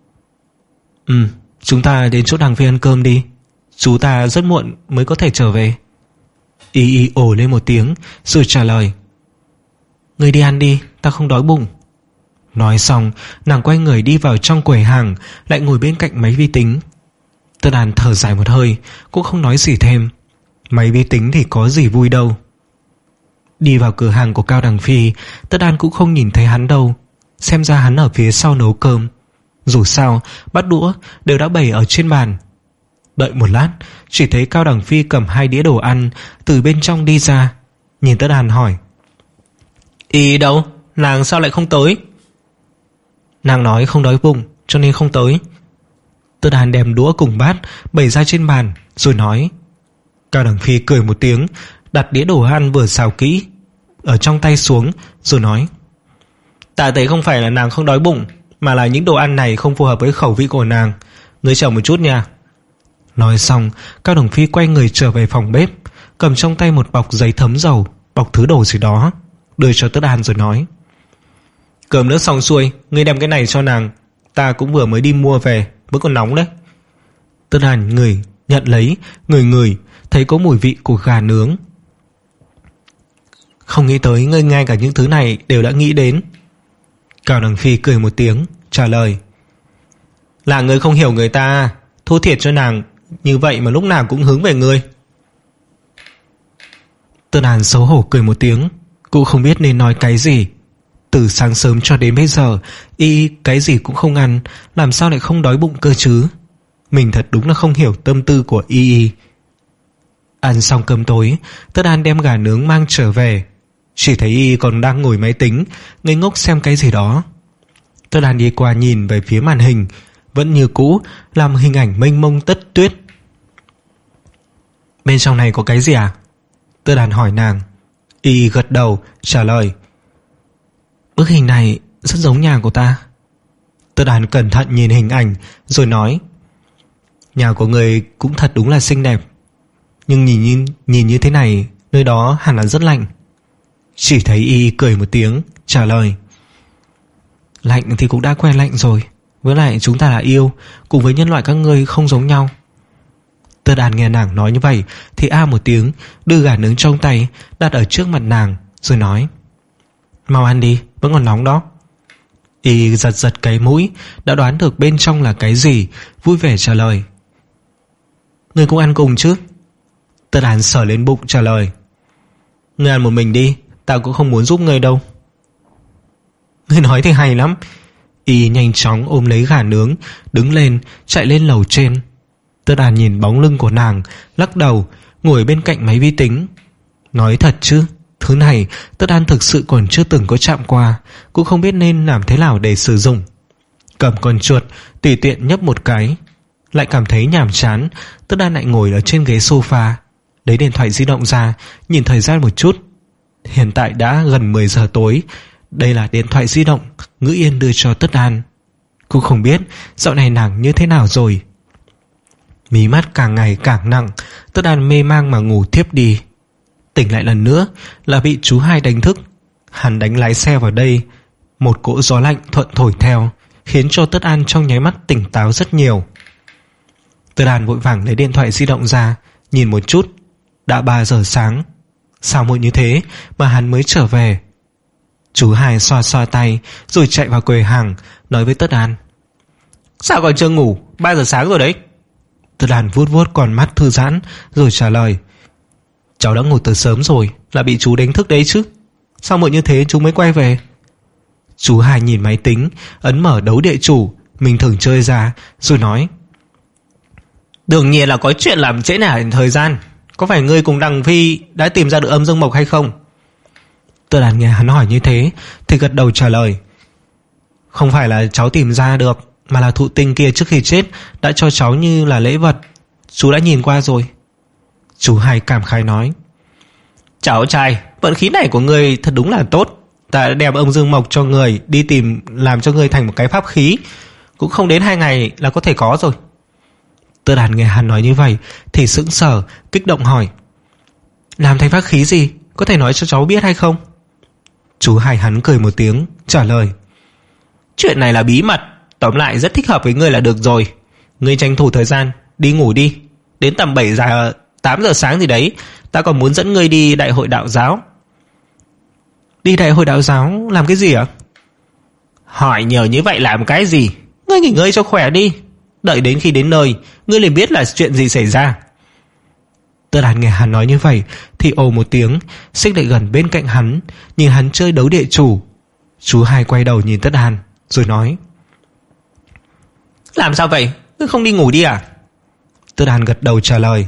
Ừ, chúng ta đến chỗ Đằng Phi ăn cơm đi. Chú ta rất muộn mới có thể trở về. Y y ồ lên một tiếng rồi trả lời: Người đi ăn đi, ta không đói bụng. Nói xong nàng quay người đi vào trong quầy hàng, lại ngồi bên cạnh máy vi tính. Tất Đàn thở dài một hơi, cũng không nói gì thêm. Máy vi tính thì có gì vui đâu. Đi vào cửa hàng của Cao Đằng Phi, Tất Đàn cũng không nhìn thấy hắn đâu. Xem ra hắn ở phía sau nấu cơm. Dù sao bát đũa đều đã bày ở trên bàn. Đợi một lát, chỉ thấy Cao Đằng Phi cầm hai đĩa đồ ăn từ bên trong đi ra, nhìn Tất Đàn hỏi: Y đâu? Nàng sao lại không tới? Nàng nói không đói bụng cho nên không tới. Tất Đàn đem đũa cùng bát bày ra trên bàn rồi nói. Cao Đằng Phi cười một tiếng, đặt đĩa đồ ăn vừa xào kỹ ở trong tay xuống rồi nói: Ta thấy không phải là nàng không đói bụng, mà là những đồ ăn này không phù hợp với khẩu vị của nàng. Ngươi chờ một chút nha. Nói xong Cao Đằng Phi quay người trở về phòng bếp, cầm trong tay một bọc giấy thấm dầu, bọc thứ đồ gì đó, đưa cho Tất An rồi nói: Cơm nước xong xuôi, ngươi đem cái này cho nàng. Ta cũng vừa mới đi mua về, vẫn còn nóng đấy. Tất An ngửi, nhận lấy, ngửi ngửi, thấy có mùi vị của gà nướng. Không nghĩ tới ngươi ngay cả những thứ này đều đã nghĩ đến. Cao Đằng Phi cười một tiếng trả lời: Là ngươi không hiểu người ta, thua thiệt cho nàng như vậy mà lúc nào cũng hướng về ngươi. Tất An xấu hổ cười một tiếng, cũng không biết nên nói cái gì. Từ sáng sớm cho đến bây giờ y cái gì cũng không ăn, làm sao lại không đói bụng cơ chứ? Mình thật đúng là không hiểu tâm tư của y y. Ăn xong cơm tối, Tất An đem gà nướng mang trở về. Chỉ thấy y còn đang ngồi máy tính ngây ngốc xem cái gì đó. Tất An đi qua nhìn về phía màn hình, vẫn như cũ làm hình ảnh mênh mông tất tuyết. Bên trong này có cái gì à? Tất An hỏi nàng. Y gật đầu trả lời: Bức hình này rất giống nhà của ta. Tất An cẩn thận nhìn hình ảnh rồi nói: Nhà của người cũng thật đúng là xinh đẹp, nhưng nhìn, nhìn, nhìn như thế này, nơi đó hẳn là rất lạnh. Chỉ thấy y cười một tiếng trả lời: Lạnh thì cũng đã quen lạnh rồi. Với lại chúng ta là yêu, cùng với nhân loại các ngươi không giống nhau. Tất An nghe nàng nói như vậy thì a một tiếng, đưa gà nướng trong tay đặt ở trước mặt nàng rồi nói: Mau ăn đi, vẫn còn nóng đó. Y giật giật cái mũi, đã đoán được bên trong là cái gì, vui vẻ trả lời: Ngươi cũng ăn cùng chứ? Tất An sờ lên bụng trả lời: Ngươi ăn một mình đi, tao cũng không muốn giúp ngươi đâu. Ngươi nói thì hay lắm. Y nhanh chóng ôm lấy gà nướng, đứng lên chạy lên lầu trên. Tất An nhìn bóng lưng của nàng, lắc đầu, ngồi bên cạnh máy vi tính. Nói thật chứ, thứ này Tất An thực sự còn chưa từng có chạm qua, cũng không biết nên làm thế nào để sử dụng. Cầm con chuột tùy tiện nhấp một cái, lại cảm thấy nhàm chán. Tất An lại ngồi ở trên ghế sofa, lấy điện thoại di động ra, nhìn thời gian một chút. Hiện tại đã gần mười giờ tối. Đây là điện thoại di động Ngữ Yên đưa cho Tất An. Cũng không biết dạo này nàng như thế nào rồi. Mí mắt càng ngày càng nặng, Tất An mê mang mà ngủ thiếp đi. Tỉnh lại lần nữa là bị chú hai đánh thức. Hắn đánh lái xe vào đây, một cỗ gió lạnh thuận thổi theo, khiến cho Tất An trong nháy mắt tỉnh táo rất nhiều. Tất An vội vàng lấy điện thoại di động ra, nhìn một chút. Đã ba giờ sáng. Sao muộn như thế mà hắn mới trở về? Chú hai xoa xoa tay rồi chạy vào quầy hàng, nói với Tất An: Sao còn chưa ngủ? Ba giờ sáng rồi đấy. Tất An vuốt vuốt con mắt thư giãn rồi trả lời: Cháu đã ngủ từ sớm rồi, là bị chú đánh thức đấy chứ. Sao muộn như thế chú mới quay về? Chú hai nhìn máy tính, ấn mở đấu địa chủ mình thường chơi ra rồi nói: Đương nhiên là có chuyện làm trễ nải thời gian. Có phải ngươi cùng Đằng Phi đã tìm ra được âm dương mộc hay không? Tư Đàn nghe hắn hỏi như thế thì gật đầu trả lời. Không phải là cháu tìm ra được, mà là thụ tinh kia trước khi chết đã cho cháu như là lễ vật. Chú đã nhìn qua rồi. Chú Hai cảm khái nói. Cháu trai, vận khí này của ngươi thật đúng là tốt. Ta đã đem âm dương mộc cho người đi tìm, làm cho ngươi thành một cái pháp khí. Cũng không đến hai ngày là có thể có rồi. Tư Đàn nghe hắn nói như vậy thì sững sờ, kích động hỏi. Làm thành pháp khí gì? Có thể nói cho cháu biết hay không? Chú Hai hắn cười một tiếng trả lời. Chuyện này là bí mật. Tóm lại rất thích hợp với ngươi là được rồi. Ngươi tranh thủ thời gian đi ngủ đi. Đến tầm bảy giờ tám giờ sáng gì đấy, ta còn muốn dẫn ngươi đi đại hội đạo giáo. Đi đại hội đạo giáo làm cái gì ạ? Hỏi nhiều như vậy làm cái gì? Ngươi nghỉ ngơi cho khỏe đi. Đợi đến khi đến nơi, ngươi liền biết là chuyện gì xảy ra. Tư Đàn nghe hắn nói như vậy thì ồ một tiếng, xích lại gần bên cạnh hắn, nhìn hắn chơi đấu địa chủ. Chú Hai quay đầu nhìn Tất Đàn rồi nói. Làm sao vậy? Ngươi không đi ngủ đi à? Tư Đàn gật đầu trả lời.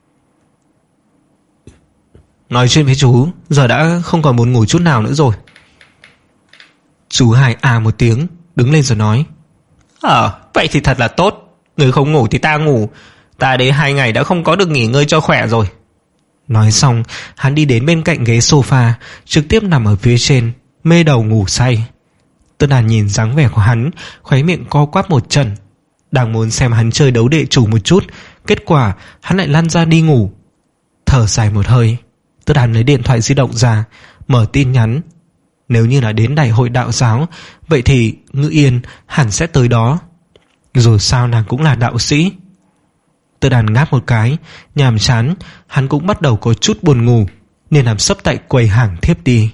Nói chuyện với chú giờ đã không còn muốn ngủ chút nào nữa rồi. Chú Hai à một tiếng, đứng lên rồi nói. Ờ, vậy thì thật là tốt. Người không ngủ thì ta ngủ. Ta đến hai ngày đã không có được nghỉ ngơi cho khỏe rồi. Nói xong, hắn đi đến bên cạnh ghế sofa, trực tiếp nằm ở phía trên, mê đầu ngủ say. Tư Đàn nhìn dáng vẻ của hắn, khóe miệng co quắp một trận. Đang muốn xem hắn chơi đấu địa chủ một chút, kết quả hắn lại lăn ra đi ngủ. Thở dài một hơi, Tư Đàn lấy điện thoại di động ra, mở tin nhắn. Nếu như là đến đại hội đạo giáo, vậy thì Ngữ Yên hẳn sẽ tới đó. Dù sao nàng cũng là đạo sĩ. Tư Đàn ngáp một cái, nhàm chán, hắn cũng bắt đầu có chút buồn ngủ, nên nằm sấp tại quầy hàng thiếp đi.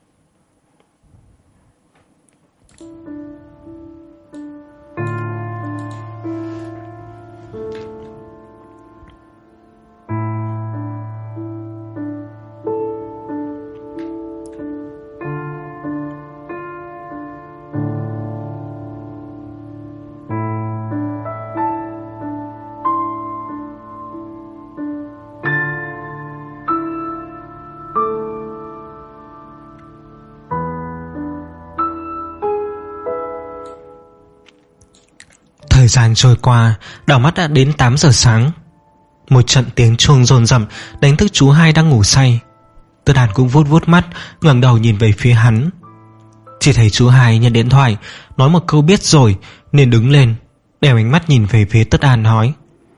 Thời gian trôi qua, đảo mắt đã đến tám giờ sáng. Một trận tiếng chuông dồn dập đánh thức chú Hai đang ngủ say. Tư Đàn cũng vuốt vuốt mắt, ngẩng đầu nhìn về phía hắn. Chỉ thấy chú Hai nhận điện thoại, nói một câu biết rồi nên đứng lên, đeo ánh mắt nhìn về phía Tất Đàn nói.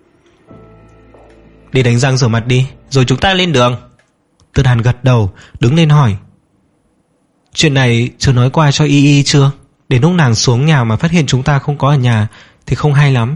Đi đánh răng rửa mặt đi, rồi chúng ta lên đường. Tư Đàn gật đầu, đứng lên hỏi. Chuyện này chưa nói qua cho Y Y chưa? Đến lúc nàng xuống nhà mà phát hiện chúng ta không có ở nhà thì không hay lắm.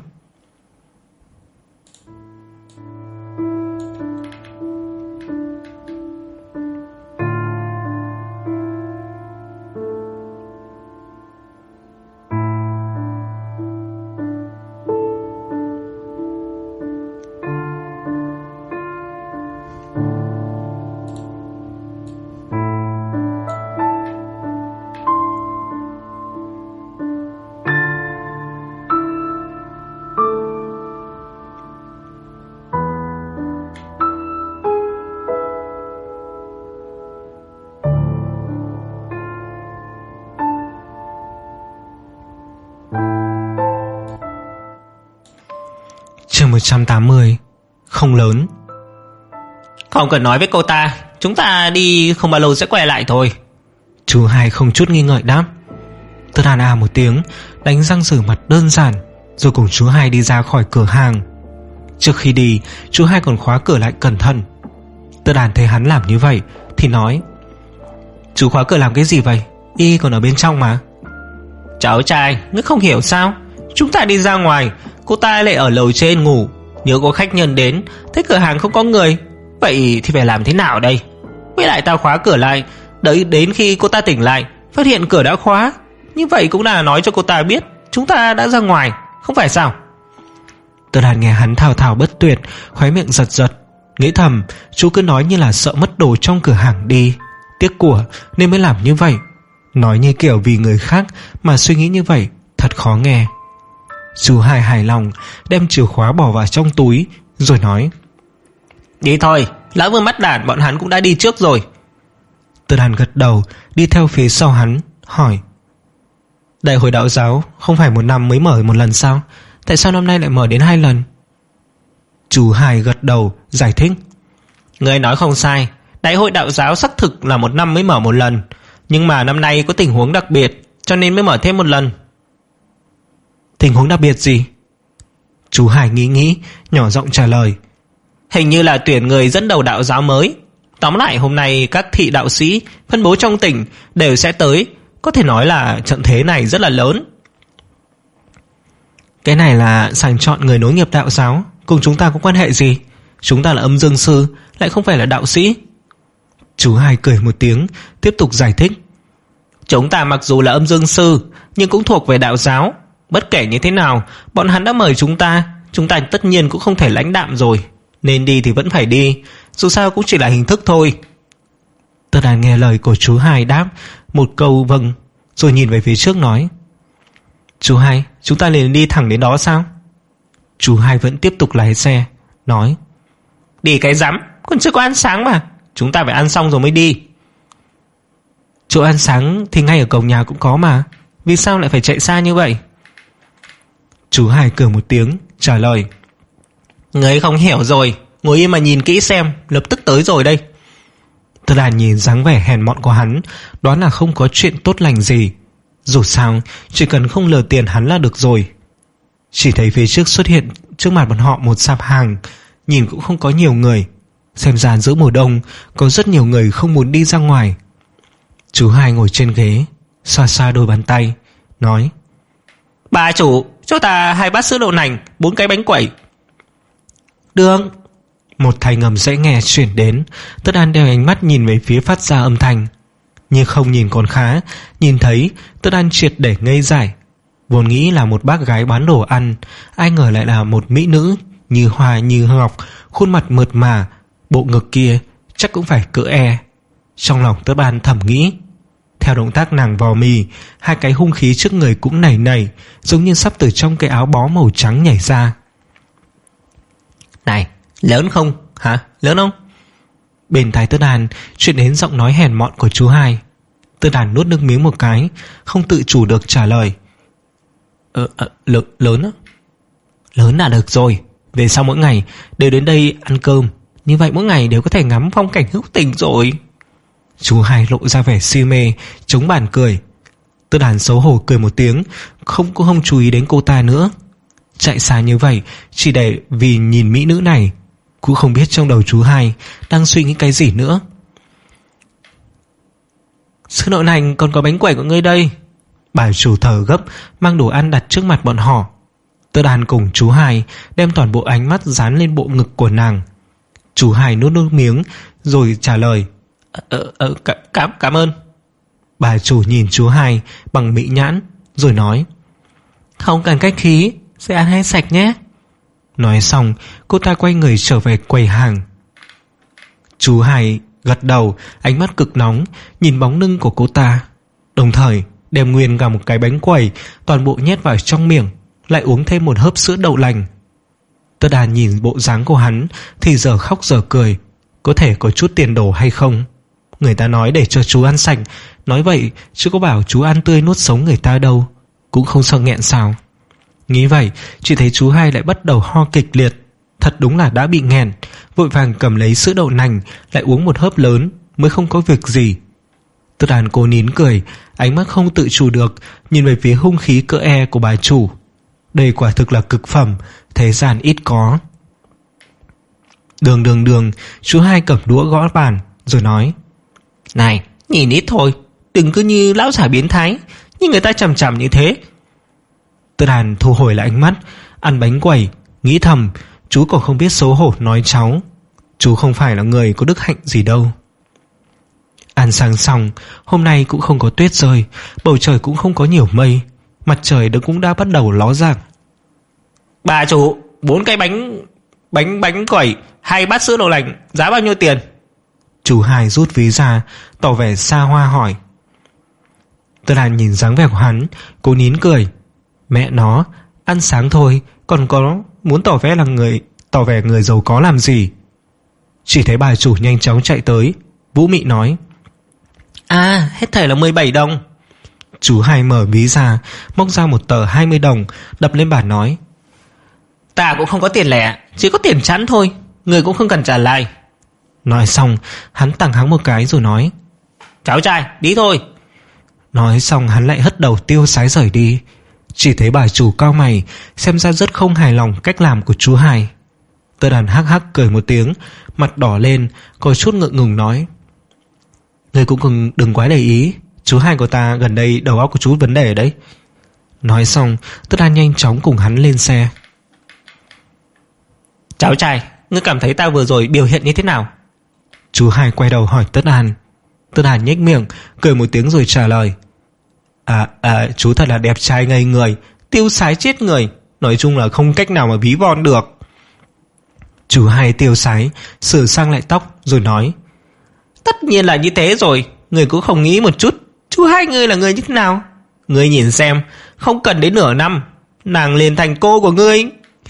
Chương một trăm tám mươi. Không lớn. Không cần nói với cô ta, chúng ta đi không bao lâu sẽ quay lại thôi. Chú Hai không chút nghi ngợi đáp. Tư Đàn à một tiếng, đánh răng rửa mặt đơn giản, rồi cùng chú Hai đi ra khỏi cửa hàng. Trước khi đi, chú Hai còn khóa cửa lại cẩn thận. Tư Đàn thấy hắn làm như vậy thì nói. Chú khóa cửa làm cái gì vậy? Y còn ở bên trong mà. Cháu trai, ngươi không hiểu sao? Chúng ta đi ra ngoài, cô ta lại ở lầu trên ngủ. Nhớ có khách nhân đến, thấy cửa hàng không có người, vậy thì phải làm thế nào đây? Với lại tao khóa cửa lại, đợi đến khi cô ta tỉnh lại phát hiện cửa đã khóa, như vậy cũng là nói cho cô ta biết chúng ta đã ra ngoài, không phải sao? Tư Đàn nghe hắn thao thao bất tuyệt, khóe miệng giật giật, nghĩ thầm chú cứ nói như là sợ mất đồ trong cửa hàng đi, tiếc của nên mới làm như vậy. Nói như kiểu vì người khác mà suy nghĩ như vậy thật khó nghe. Chú Hai hài lòng đem chìa khóa bỏ vào trong túi, rồi nói: Đi thôi, lão Vương Mắt Đản bọn hắn cũng đã đi trước rồi. Tư Đàn gật đầu, đi theo phía sau hắn, hỏi: Đại hội đạo giáo không phải một năm mới mở một lần sao? Tại sao năm nay lại mở đến hai lần? Chú Hai gật đầu giải thích: Người nói không sai, đại hội đạo giáo xác thực là một năm mới mở một lần, nhưng mà năm nay có tình huống đặc biệt, cho nên mới mở thêm một lần. Tình huống đặc biệt gì? Chú Hai nghĩ nghĩ, nhỏ giọng trả lời: Hình như là tuyển người dẫn đầu đạo giáo mới. Tóm lại hôm nay các thị đạo sĩ phân bố trong tỉnh đều sẽ tới. Có thể nói là trận thế này rất là lớn. Cái này là sàng chọn người nối nghiệp đạo giáo, cùng chúng ta có quan hệ gì? Chúng ta là âm dương sư, lại không phải là đạo sĩ. Chú Hai cười một tiếng, tiếp tục giải thích: Chúng ta mặc dù là âm dương sư, nhưng cũng thuộc về đạo giáo. Bất kể như thế nào, bọn hắn đã mời chúng ta, chúng ta tất nhiên cũng không thể lãnh đạm rồi. Nên đi thì vẫn phải đi, dù sao cũng chỉ là hình thức thôi. Tư Đàn nghe lời của chú Hai đáp một câu vâng, rồi nhìn về phía trước nói: Chú Hai, chúng ta liền đi thẳng đến đó sao? Chú Hai vẫn tiếp tục lái xe, nói: Đi cái rắm, còn chưa có ăn sáng mà. Chúng ta phải ăn xong rồi mới đi. Chỗ ăn sáng thì ngay ở cổng nhà cũng có mà, vì sao lại phải chạy xa như vậy? Chú Hai cười một tiếng, trả lời: Người không hiểu rồi, ngồi im mà nhìn kỹ xem, lập tức tới rồi đây. Tư Đàn nhìn dáng vẻ hèn mọn của hắn, đoán là không có chuyện tốt lành gì. Dù sao chỉ cần không lừa tiền hắn là được rồi. Chỉ thấy phía trước xuất hiện trước mặt bọn họ một sạp hàng, nhìn cũng không có nhiều người. Xem ra giữa mùa đông có rất nhiều người không muốn đi ra ngoài. Chú Hai ngồi trên ghế, xoa xoa đôi bàn tay, nói: Bà chủ, cho ta hai bát sữa đậu nành, bốn cái bánh quẩy. Được. Một thanh ngầm dễ nghe chuyển đến. Tất An đeo ánh mắt nhìn về phía phát ra âm thanh, nhưng không nhìn còn khá, nhìn thấy Tất An triệt để ngây dại. Vốn nghĩ là một bác gái bán đồ ăn, ai ngờ lại là một mỹ nữ như hoa như ngọc, khuôn mặt mượt mà, bộ ngực kia chắc cũng phải cỡ e. Trong lòng Tất An thầm nghĩ. Theo động tác nàng vò mì, hai cái hung khí trước người cũng nảy nảy, giống như sắp từ trong cái áo bó màu trắng nhảy ra. Này, lớn không? Hả? Lớn không? Bên tai Tất Đàn chuyện đến giọng nói hèn mọn của chú Hai. Tất Đàn nuốt nước miếng một cái, không tự chủ được trả lời: Ờ, ờ lớn, lớn á? Lớn là được rồi. Về sau mỗi ngày đều đến đây ăn cơm, như vậy mỗi ngày đều có thể ngắm phong cảnh hữu tình rồi. Chú Hai lộ ra vẻ si mê, chống bàn cười. Tất Đàn xấu hổ cười một tiếng, không cũng không chú ý đến cô ta nữa. Chạy xa như vậy chỉ để vì nhìn mỹ nữ này, cũng không biết trong đầu chú Hai đang suy nghĩ cái gì nữa. Sữa đậu nành còn có bánh quẩy của ngươi đây. Bà chủ thở gấp mang đồ ăn đặt trước mặt bọn họ. Tất Đàn cùng chú Hai đem toàn bộ ánh mắt dán lên bộ ngực của nàng. Chú Hai nuốt nước miếng rồi trả lời: Ờ, ờ, cảm, cảm ơn. Bà chủ nhìn chú Hai bằng mỹ nhãn rồi nói: Không cần khách khí, sẽ ănให้sạch nhé. Nói xong cô ta quay người trở về quầy hàng. Chú Hai gật đầu, ánh mắt cực nóng nhìn bóng lưng của cô ta, đồng thời đem nguyên cả một cái bánh quẩy toàn bộ nhét vào trong miệng, lại uống thêm một hớp sữa đậu lành. Tất Đàn nhìn bộ dáng của hắn thì giờ khóc giờ cười, có thể có chút tiền đồ hay không. Người ta nói để cho chú ăn sạch, nói vậy chứ có bảo chú ăn tươi nuốt sống người ta đâu, cũng không sợ nghẹn sao. Nghĩ vậy chỉ thấy chú Hai lại bắt đầu ho kịch liệt, thật đúng là đã bị nghẹn. Vội vàng cầm lấy sữa đậu nành lại uống một hớp lớn mới không có việc gì. Tất Đàn cố nín cười, ánh mắt không tự chủ được nhìn về phía hung khí cỡ e của bà chủ. Đây quả thực là cực phẩm, thế gian ít có. Đường đường đường, chú Hai cầm đũa gõ bàn rồi nói: Này, nhìn ít thôi, đừng cứ như lão giả biến thái, như người ta chằm chằm như thế. Tất Đàn thu hồi lại ánh mắt, ăn bánh quẩy, nghĩ thầm chú còn không biết xấu hổ nói cháu. Chú không phải là người có đức hạnh gì đâu. Ăn sáng xong, hôm nay cũng không có tuyết rơi, bầu trời cũng không có nhiều mây, mặt trời đã cũng đã bắt đầu ló dạng. Bà chủ, bốn cái bánh bánh bánh quẩy, hai bát sữa đậu lành, giá bao nhiêu tiền? Chú Hai rút ví ra, tỏ vẻ xa hoa hỏi. Tất Đàn nhìn dáng vẻ của hắn, cố nín cười. Mẹ nó, Ăn sáng thôi, còn có muốn tỏ vẻ là người Tỏ vẻ người giàu có làm gì? Chỉ thấy bà chủ nhanh chóng chạy tới. Vũ Mị nói: À, hết thảy là mười bảy đồng. Chú Hai mở ví ra, móc ra một tờ hai mươi đồng, đập lên bàn nói: Ta cũng không có tiền lẻ, chỉ có tiền chẵn thôi, người cũng không cần trả lại. Nói xong, hắn tằng hắng một cái rồi nói: Cháu trai, đi thôi. Nói xong hắn lại hất đầu tiêu sái rời đi. Chỉ thấy bà chủ cau mày, xem ra rất không hài lòng cách làm của chú Hai. Tơ Đàn hắc hắc cười một tiếng, mặt đỏ lên, có chút ngượng ngùng nói: Người cũng đừng, đừng quá để ý, chú Hai của ta gần đây đầu óc có chút vấn đề đấy. Nói xong, Tơ Đàn nhanh chóng cùng hắn lên xe. Cháu trai, ngươi cảm thấy ta vừa rồi biểu hiện như thế nào? Chú Hai quay đầu hỏi Tất Đàn. Tất Đàn nhếch miệng, cười một tiếng rồi trả lời: À, à, chú thật là đẹp trai ngây người, tiêu sái chết người, nói chung là không cách nào mà ví von được. Chú Hai tiêu sái, sửa sang lại tóc rồi nói: Tất nhiên là như thế rồi, người cũng không nghĩ một chút chú Hai người là người như thế nào. Người nhìn xem, không cần đến nửa năm nàng liền thành cô của ngươi.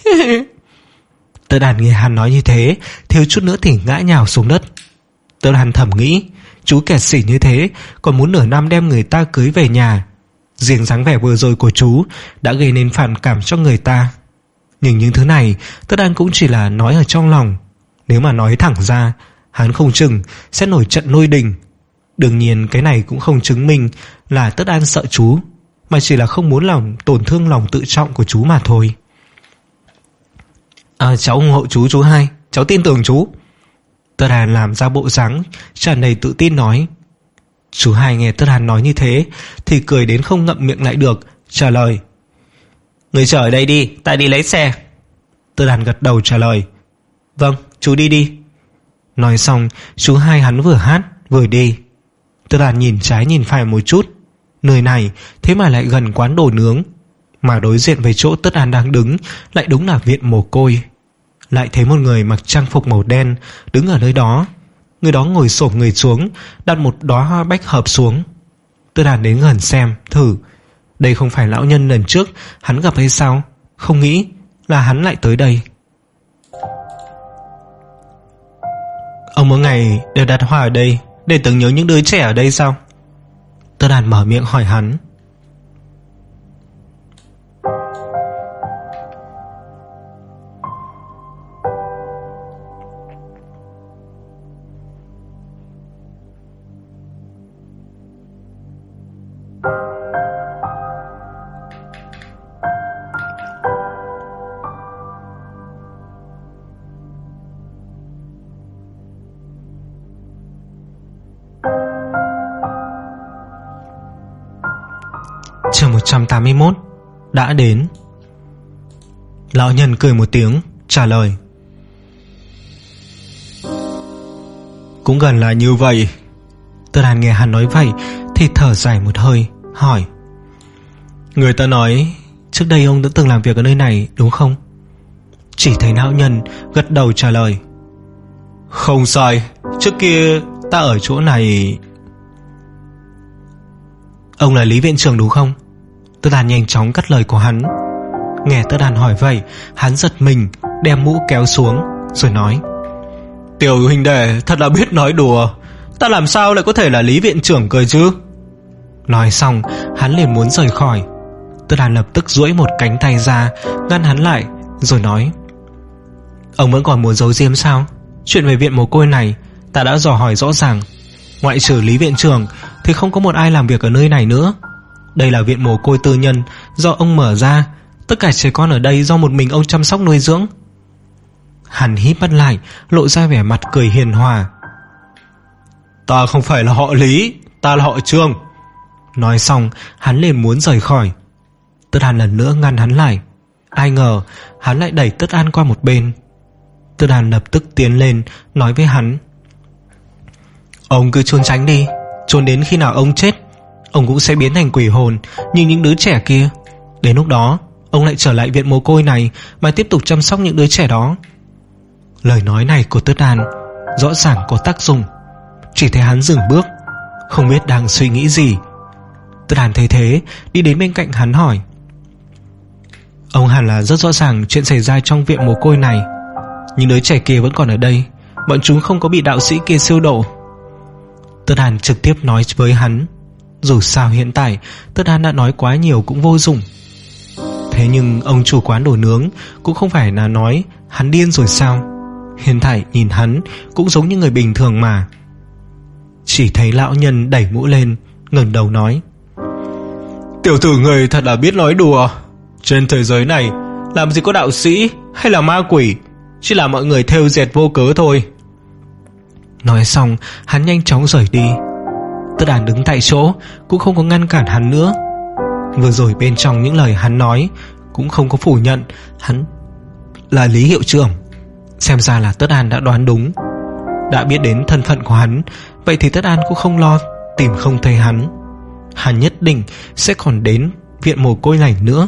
Tơ Đàn nghe hắn nói như thế, thiếu chút nữa thì ngã nhào xuống đất. Tơ Đàn thầm nghĩ, chú kẹt xỉ như thế còn muốn nửa năm đem người ta cưới về nhà. Riêng dáng vẻ vừa rồi của chú đã gây nên phản cảm cho người ta. Nhưng những thứ này Tơ Đàn cũng chỉ là nói ở trong lòng. Nếu mà nói thẳng ra, hắn không chừng sẽ nổi trận lôi đình. Đương nhiên cái này cũng không chứng minh là Tất Đàn sợ chú, mà chỉ là không muốn làm tổn thương lòng tự trọng của chú mà thôi. À, cháu ủng hộ chú chú Hai, cháu tin tưởng chú. Tất Đàn làm ra bộ dáng tràn đầy tự tin nói. Chú Hai nghe Tất Đàn nói như thế thì cười đến không ngậm miệng lại được, trả lời: Người chờ ở đây đi, ta đi lấy xe. Tất Đàn gật đầu trả lời: Vâng, chú đi đi. Nói xong, chú Hai hắn vừa hát vừa đi. Tất Đàn nhìn trái nhìn phải một chút, nơi này thế mà lại gần quán đồ nướng, mà đối diện với chỗ Tất Đàn đang đứng lại đúng là viện mồ côi. Lại thấy một người mặc trang phục màu đen đứng ở nơi đó. Người đó ngồi xổm người xuống, đặt một đóa hoa bách hợp xuống. Tất Đàn đến gần xem thử, đây không phải lão nhân lần trước hắn gặp hay sao? Không nghĩ là hắn lại tới đây. Ông mỗi ngày đều đặt hoa ở đây để tưởng nhớ những đứa trẻ ở đây sao? Tất Đàn mở miệng hỏi hắn. Chương một trăm tám mươi mốt đã đến. Lão nhân cười một tiếng trả lời: Cũng gần là như vậy. Tất Đàn nghe hắn nói vậy thì thở dài một hơi, hỏi: Người ta nói trước đây ông đã từng làm việc ở nơi này đúng không? Chỉ thấy lão nhân gật đầu trả lời: Không sai, trước kia ta ở chỗ này. Ông là Lý viện trưởng đúng không? Tất Đàn nhanh chóng cắt lời của hắn. Nghe Tất Đàn hỏi vậy, hắn giật mình, đem mũ kéo xuống rồi nói: Tiểu huynh đệ thật là biết nói đùa, ta làm sao lại có thể là Lý viện trưởng cơ chứ? Nói xong hắn liền muốn rời khỏi. Tất Đàn lập tức duỗi một cánh tay ra ngăn hắn lại rồi nói: Ông vẫn còn muốn giấu giếm sao? Chuyện về viện mồ côi này ta đã dò hỏi rõ ràng, ngoại trừ Lý viện trưởng thì không có một ai làm việc ở nơi này nữa. Đây là viện mồ côi tư nhân do ông mở ra, tất cả trẻ con ở đây do một mình ông chăm sóc nuôi dưỡng. Hắn híp mắt lại, lộ ra vẻ mặt cười hiền hòa. Ta không phải là họ Lý, ta là họ Trương. Nói xong hắn liền muốn rời khỏi. Tất Đàn lần nữa ngăn hắn lại. Ai ngờ hắn lại đẩy Tất Đàn qua một bên. Tất Đàn lập tức tiến lên nói với hắn: Ông cứ trốn tránh đi, trốn đến khi nào ông chết, ông cũng sẽ biến thành quỷ hồn như những đứa trẻ kia. Đến lúc đó ông lại trở lại viện mồ côi này mà tiếp tục chăm sóc những đứa trẻ đó. Lời nói này của Tất Đàn rõ ràng có tác dụng. Chỉ thấy hắn dừng bước, không biết đang suy nghĩ gì. Tất Đàn thấy thế, đi đến bên cạnh hắn hỏi: Ông hẳn là rất rõ ràng chuyện xảy ra trong viện mồ côi này, nhưng đứa trẻ kia vẫn còn ở đây. Bọn chúng không có bị đạo sĩ kia siêu độ. Tất An trực tiếp nói với hắn. Dù sao hiện tại Tất An đã nói quá nhiều cũng vô dụng. Thế nhưng ông chủ quán đồ nướng cũng không phải là nói hắn điên rồi sao? Hiện tại nhìn hắn cũng giống như người bình thường mà. Chỉ thấy lão nhân đẩy mũ lên, ngẩng đầu nói: Tiểu tử người thật là biết nói đùa. Trên thế giới này làm gì có đạo sĩ hay là ma quỷ, chỉ là mọi người thêu dệt vô cớ thôi. Nói xong hắn nhanh chóng rời đi. Tất An đứng tại chỗ cũng không có ngăn cản hắn nữa. Vừa rồi bên trong những lời hắn nói cũng không có phủ nhận hắn là Lý hiệu trưởng. Xem ra là Tất An đã đoán đúng. Đã biết đến thân phận của hắn, vậy thì Tất An cũng không lo tìm không thấy hắn. Hắn nhất định sẽ còn đến viện mồ côi này nữa.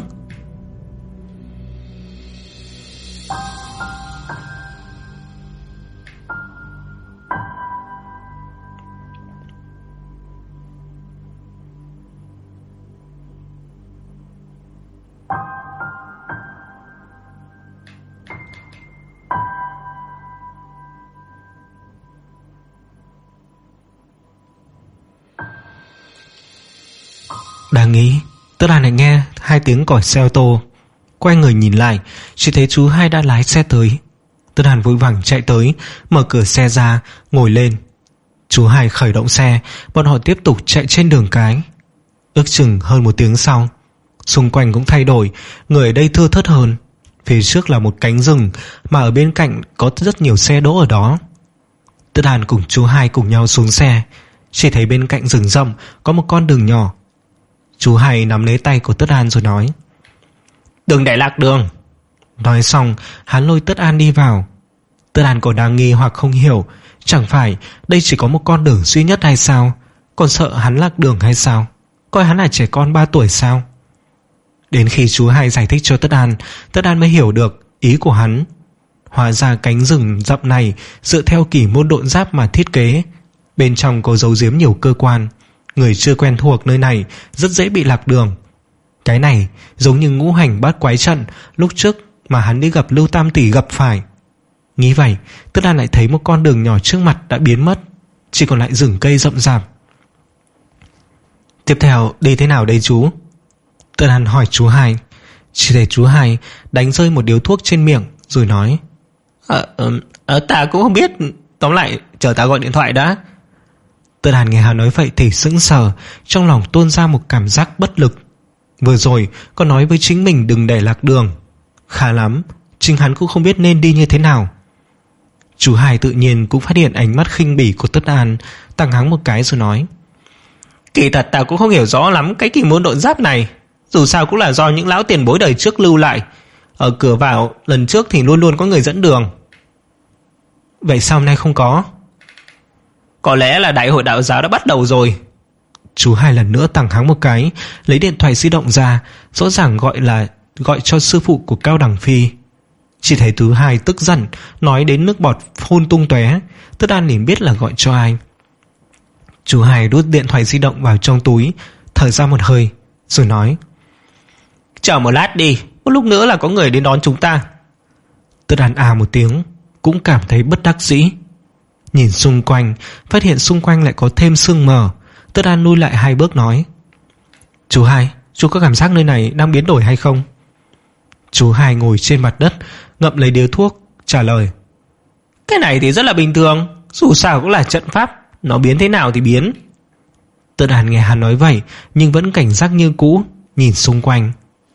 Đang nghĩ, Tất An lại nghe hai tiếng còi xe ô tô. Quay người nhìn lại, chỉ thấy chú hai đã lái xe tới. Tất An vội vàng chạy tới, mở cửa xe ra, ngồi lên. Chú hai khởi động xe, bọn họ tiếp tục chạy trên đường cái. Ước chừng hơn một tiếng sau, xung quanh cũng thay đổi, người ở đây thưa thớt hơn. Phía trước là một cánh rừng, mà ở bên cạnh có rất nhiều xe đỗ ở đó. Tất An cùng chú hai cùng nhau xuống xe. Chỉ thấy bên cạnh rừng rậm có một con đường nhỏ. Chú hai nắm lấy tay của Tất An rồi nói: Đừng để lạc đường. Nói xong hắn lôi Tất An đi vào. Tất An còn đang nghi hoặc không hiểu, chẳng phải đây chỉ có một con đường duy nhất hay sao? Còn sợ hắn lạc đường hay sao? Coi hắn là trẻ con ba tuổi sao? Đến khi chú hai giải thích cho Tất An, Tất An mới hiểu được ý của hắn. Hóa ra cánh rừng rậm này dựa theo kỷ môn độn giáp mà thiết kế. Bên trong có giấu giếm nhiều cơ quan. Người chưa quen thuộc nơi này rất dễ bị lạc đường. Cái này giống như ngũ hành bát quái trận lúc trước mà hắn đi gặp Lưu Tam Tỷ gặp phải. Nghĩ vậy, Tất An lại thấy một con đường nhỏ trước mặt đã biến mất, chỉ còn lại rừng cây rậm rạp. Tiếp theo đi thế nào đây chú? Tất An hỏi chú hai. Chỉ thấy chú hai đánh rơi một điếu thuốc trên miệng rồi nói: Ờ, ờ ta cũng không biết. Tóm lại chờ ta gọi điện thoại đã. Tất An nghe hắn nói vậy thì sững sờ, trong lòng tuôn ra một cảm giác bất lực. Vừa rồi còn nói với chính mình đừng để lạc đường. Khá lắm, chính hắn cũng không biết nên đi như thế nào. Chú hai tự nhiên cũng phát hiện ánh mắt khinh bỉ của Tất An, tằng hắng một cái rồi nói: Kỳ thật ta cũng không hiểu rõ lắm cái kỷ môn độn giáp này. Dù sao cũng là do những lão tiền bối đời trước lưu lại. Ở cửa vào lần trước thì luôn luôn có người dẫn đường. Vậy sao hôm nay không có? Có lẽ là đại hội đạo giáo đã bắt đầu rồi. Chú hai lần nữa tằng hắng một cái, lấy điện thoại di động ra, rõ ràng gọi là gọi cho sư phụ của Cao Đằng Phi. Chỉ thấy thứ hai tức giận, nói đến nước bọt phun tung tóe. Tất An liền biết là gọi cho ai. Chú hai đút điện thoại di động vào trong túi, thở ra một hơi rồi nói: Chờ một lát đi, một lúc nữa là có người đến đón chúng ta. Tất An à một tiếng, cũng cảm thấy bất đắc dĩ. Nhìn xung quanh, phát hiện xung quanh lại có thêm sương mờ. Tất An lui lại hai bước nói: Chú hai, chú có cảm giác nơi này đang biến đổi hay không? Chú hai ngồi trên mặt đất, ngậm lấy điếu thuốc, trả lời: Cái này thì rất là bình thường. Dù sao cũng là trận pháp, nó biến thế nào thì biến. Tất An nghe hắn nói vậy, nhưng vẫn cảnh giác như cũ, nhìn xung quanh.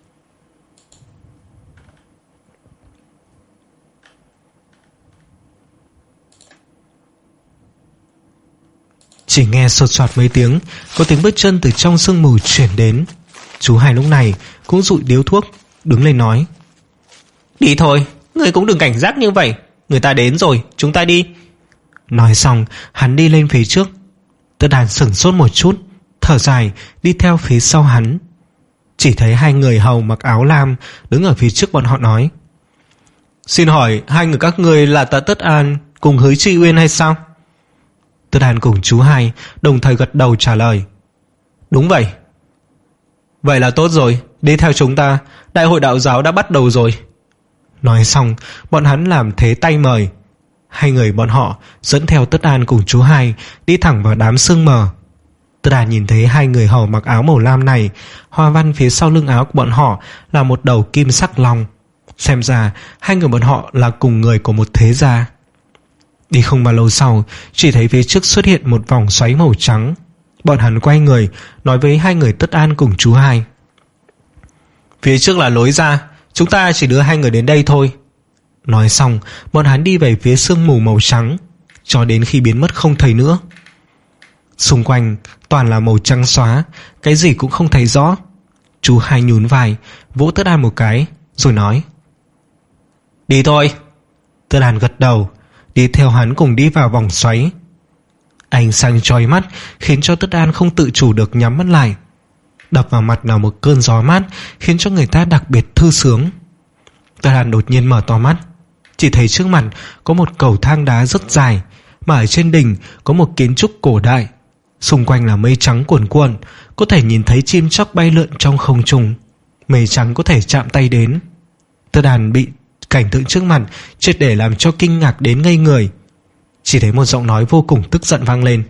Chỉ nghe sột soạt mấy tiếng, có tiếng bước chân từ trong sương mù chuyển đến. Chú hai lúc này cũng dụi điếu thuốc, đứng lên nói: Đi thôi, người cũng đừng cảnh giác như vậy. Người ta đến rồi, chúng ta đi. Nói xong hắn đi lên phía trước. Tất An sửng sốt một chút, thở dài đi theo phía sau hắn. Chỉ thấy hai người hầu mặc áo lam đứng ở phía trước bọn họ nói: Xin hỏi hai người các ngươi là Tạ Tất An cùng Hứa Tri Uyên hay sao? Tất An cùng chú hai đồng thời gật đầu trả lời: Đúng vậy. Vậy là tốt rồi, Đi theo chúng ta, đại hội đạo giáo đã bắt đầu rồi. Nói xong, bọn hắn làm thế tay mời. Hai người bọn họ dẫn theo Tất An cùng chú Hai đi thẳng vào đám sương mờ. Tất An nhìn thấy hai người hầu mặc áo màu lam này, hoa văn phía sau lưng áo của bọn họ là một đầu kim sắc long. Xem ra hai người bọn họ là cùng người của một thế gia. Đi không bao lâu sau, chỉ thấy phía trước xuất hiện một vòng xoáy màu trắng. Bọn hắn quay người nói với hai người Tất An cùng chú Hai: Phía trước là lối ra, chúng ta chỉ đưa hai người đến đây thôi. Nói xong, bọn hắn đi về phía sương mù màu trắng, cho đến khi biến mất không thấy nữa. Xung quanh toàn là màu trắng xóa, cái gì cũng không thấy rõ. Chú Hai nhún vai, vỗ Tất An một cái, rồi nói: Đi thôi. Tất An gật đầu, đi theo hắn cùng đi vào vòng xoáy. Ánh sáng chói mắt khiến cho Tất An không tự chủ được nhắm mắt lại. Đập vào mặt là một cơn gió mát khiến cho người ta đặc biệt thư sướng. Tất An đột nhiên mở to mắt, chỉ thấy trước mặt có một cầu thang đá rất dài, mà ở trên đỉnh có một kiến trúc cổ đại. Xung quanh là mây trắng cuồn cuộn, có thể nhìn thấy chim chóc bay lượn trong không trung. Mây trắng có thể chạm tay đến. Tất An bị cảnh tượng trước mặt triệt để làm cho kinh ngạc đến ngây người. Chỉ thấy một giọng nói vô cùng tức giận vang lên: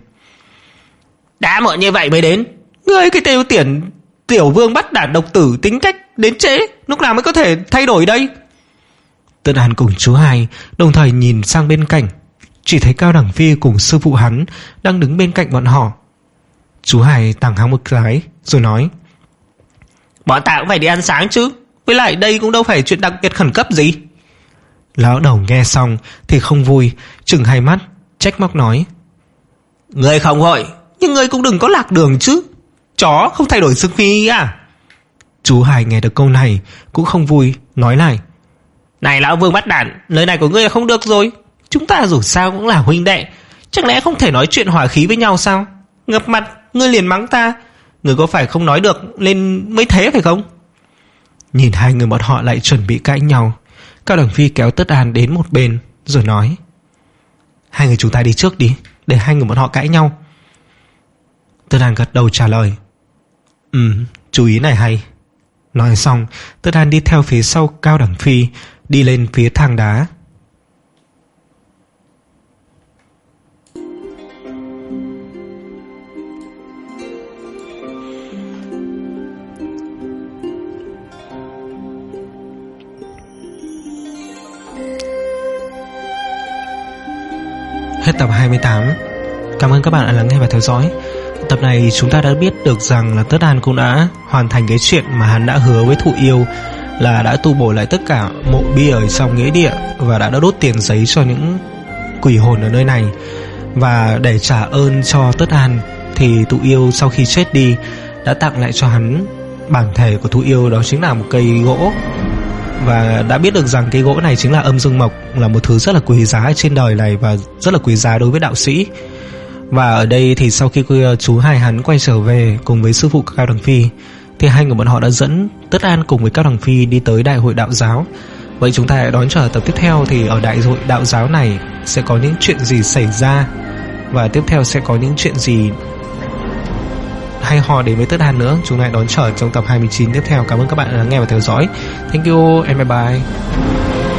Đã muộn như vậy mới đến, ngươi cái tiêu tiền tiểu vương bắt đản độc tử, tính cách đến trễ, lúc nào mới có thể thay đổi đây? Tất An cùng chú Hai đồng thời nhìn sang bên cạnh, chỉ thấy Cao Đẳng Phi cùng sư phụ hắn đang đứng bên cạnh bọn họ. Chú Hai tàng hắn một cái rồi nói: Bọn ta cũng phải đi ăn sáng chứ, với lại đây cũng đâu phải chuyện đặc biệt khẩn cấp gì. Lão đầu nghe xong thì không vui, trừng hai mắt trách móc nói: Ngươi không vội, nhưng ngươi cũng đừng có lạc đường chứ. Chó không thay đổi xương phi à? Chú Hai nghe được câu này cũng không vui, nói lại: Này lão vương bắt đản, lời này của ngươi là không được rồi. Chúng ta dù sao cũng là huynh đệ, chẳng lẽ không thể nói chuyện hòa khí với nhau sao? Ngập mặt ngươi liền mắng ta, ngươi có phải không nói được lên mới thế phải không? Nhìn hai người bọn họ lại chuẩn bị cãi nhau, Cao Đẳng Phi kéo Tất An đến một bên rồi nói: Hai người chúng ta đi trước đi, để hai người bọn họ cãi nhau. Tất An gật đầu trả lời: Ừ, chú ý này hay. Nói xong, Tất An đi theo phía sau Cao Đẳng Phi, đi lên phía thang đá. Hết tập hai mươi tám. Cảm ơn các bạn đã lắng nghe và theo dõi. Tập này chúng ta đã biết được rằng là Tất An cũng đã hoàn thành cái chuyện mà hắn đã hứa với Thụ Yêu, là đã tu bổ lại tất cả mộ bia ở trong nghĩa địa và đã đốt tiền giấy cho những quỷ hồn ở nơi này. Và để trả ơn cho Tất An thì Thụ Yêu sau khi chết đi đã tặng lại cho hắn bản thể của Thụ Yêu, đó chính là một cây gỗ. Và đã biết được rằng cây gỗ này chính là âm dương mộc, là một thứ rất là quý giá trên đời này và rất là quý giá đối với đạo sĩ. Và ở đây thì sau khi chú Hai hắn quay trở về cùng với sư phụ Cao Đẳng Phi thì hai người bọn họ đã dẫn Tất An cùng với Cao Đẳng Phi đi tới đại hội đạo giáo. Vậy chúng ta hãy đón chờ tập tiếp theo, thì ở đại hội đạo giáo này sẽ có những chuyện gì xảy ra, và tiếp theo sẽ có những chuyện gì hay ho đến với Tất An nữa. Chúng ta hãy đón chờ trong tập hai mươi chín tiếp theo. Cảm ơn các bạn đã nghe và theo dõi. Thank you and bye bye.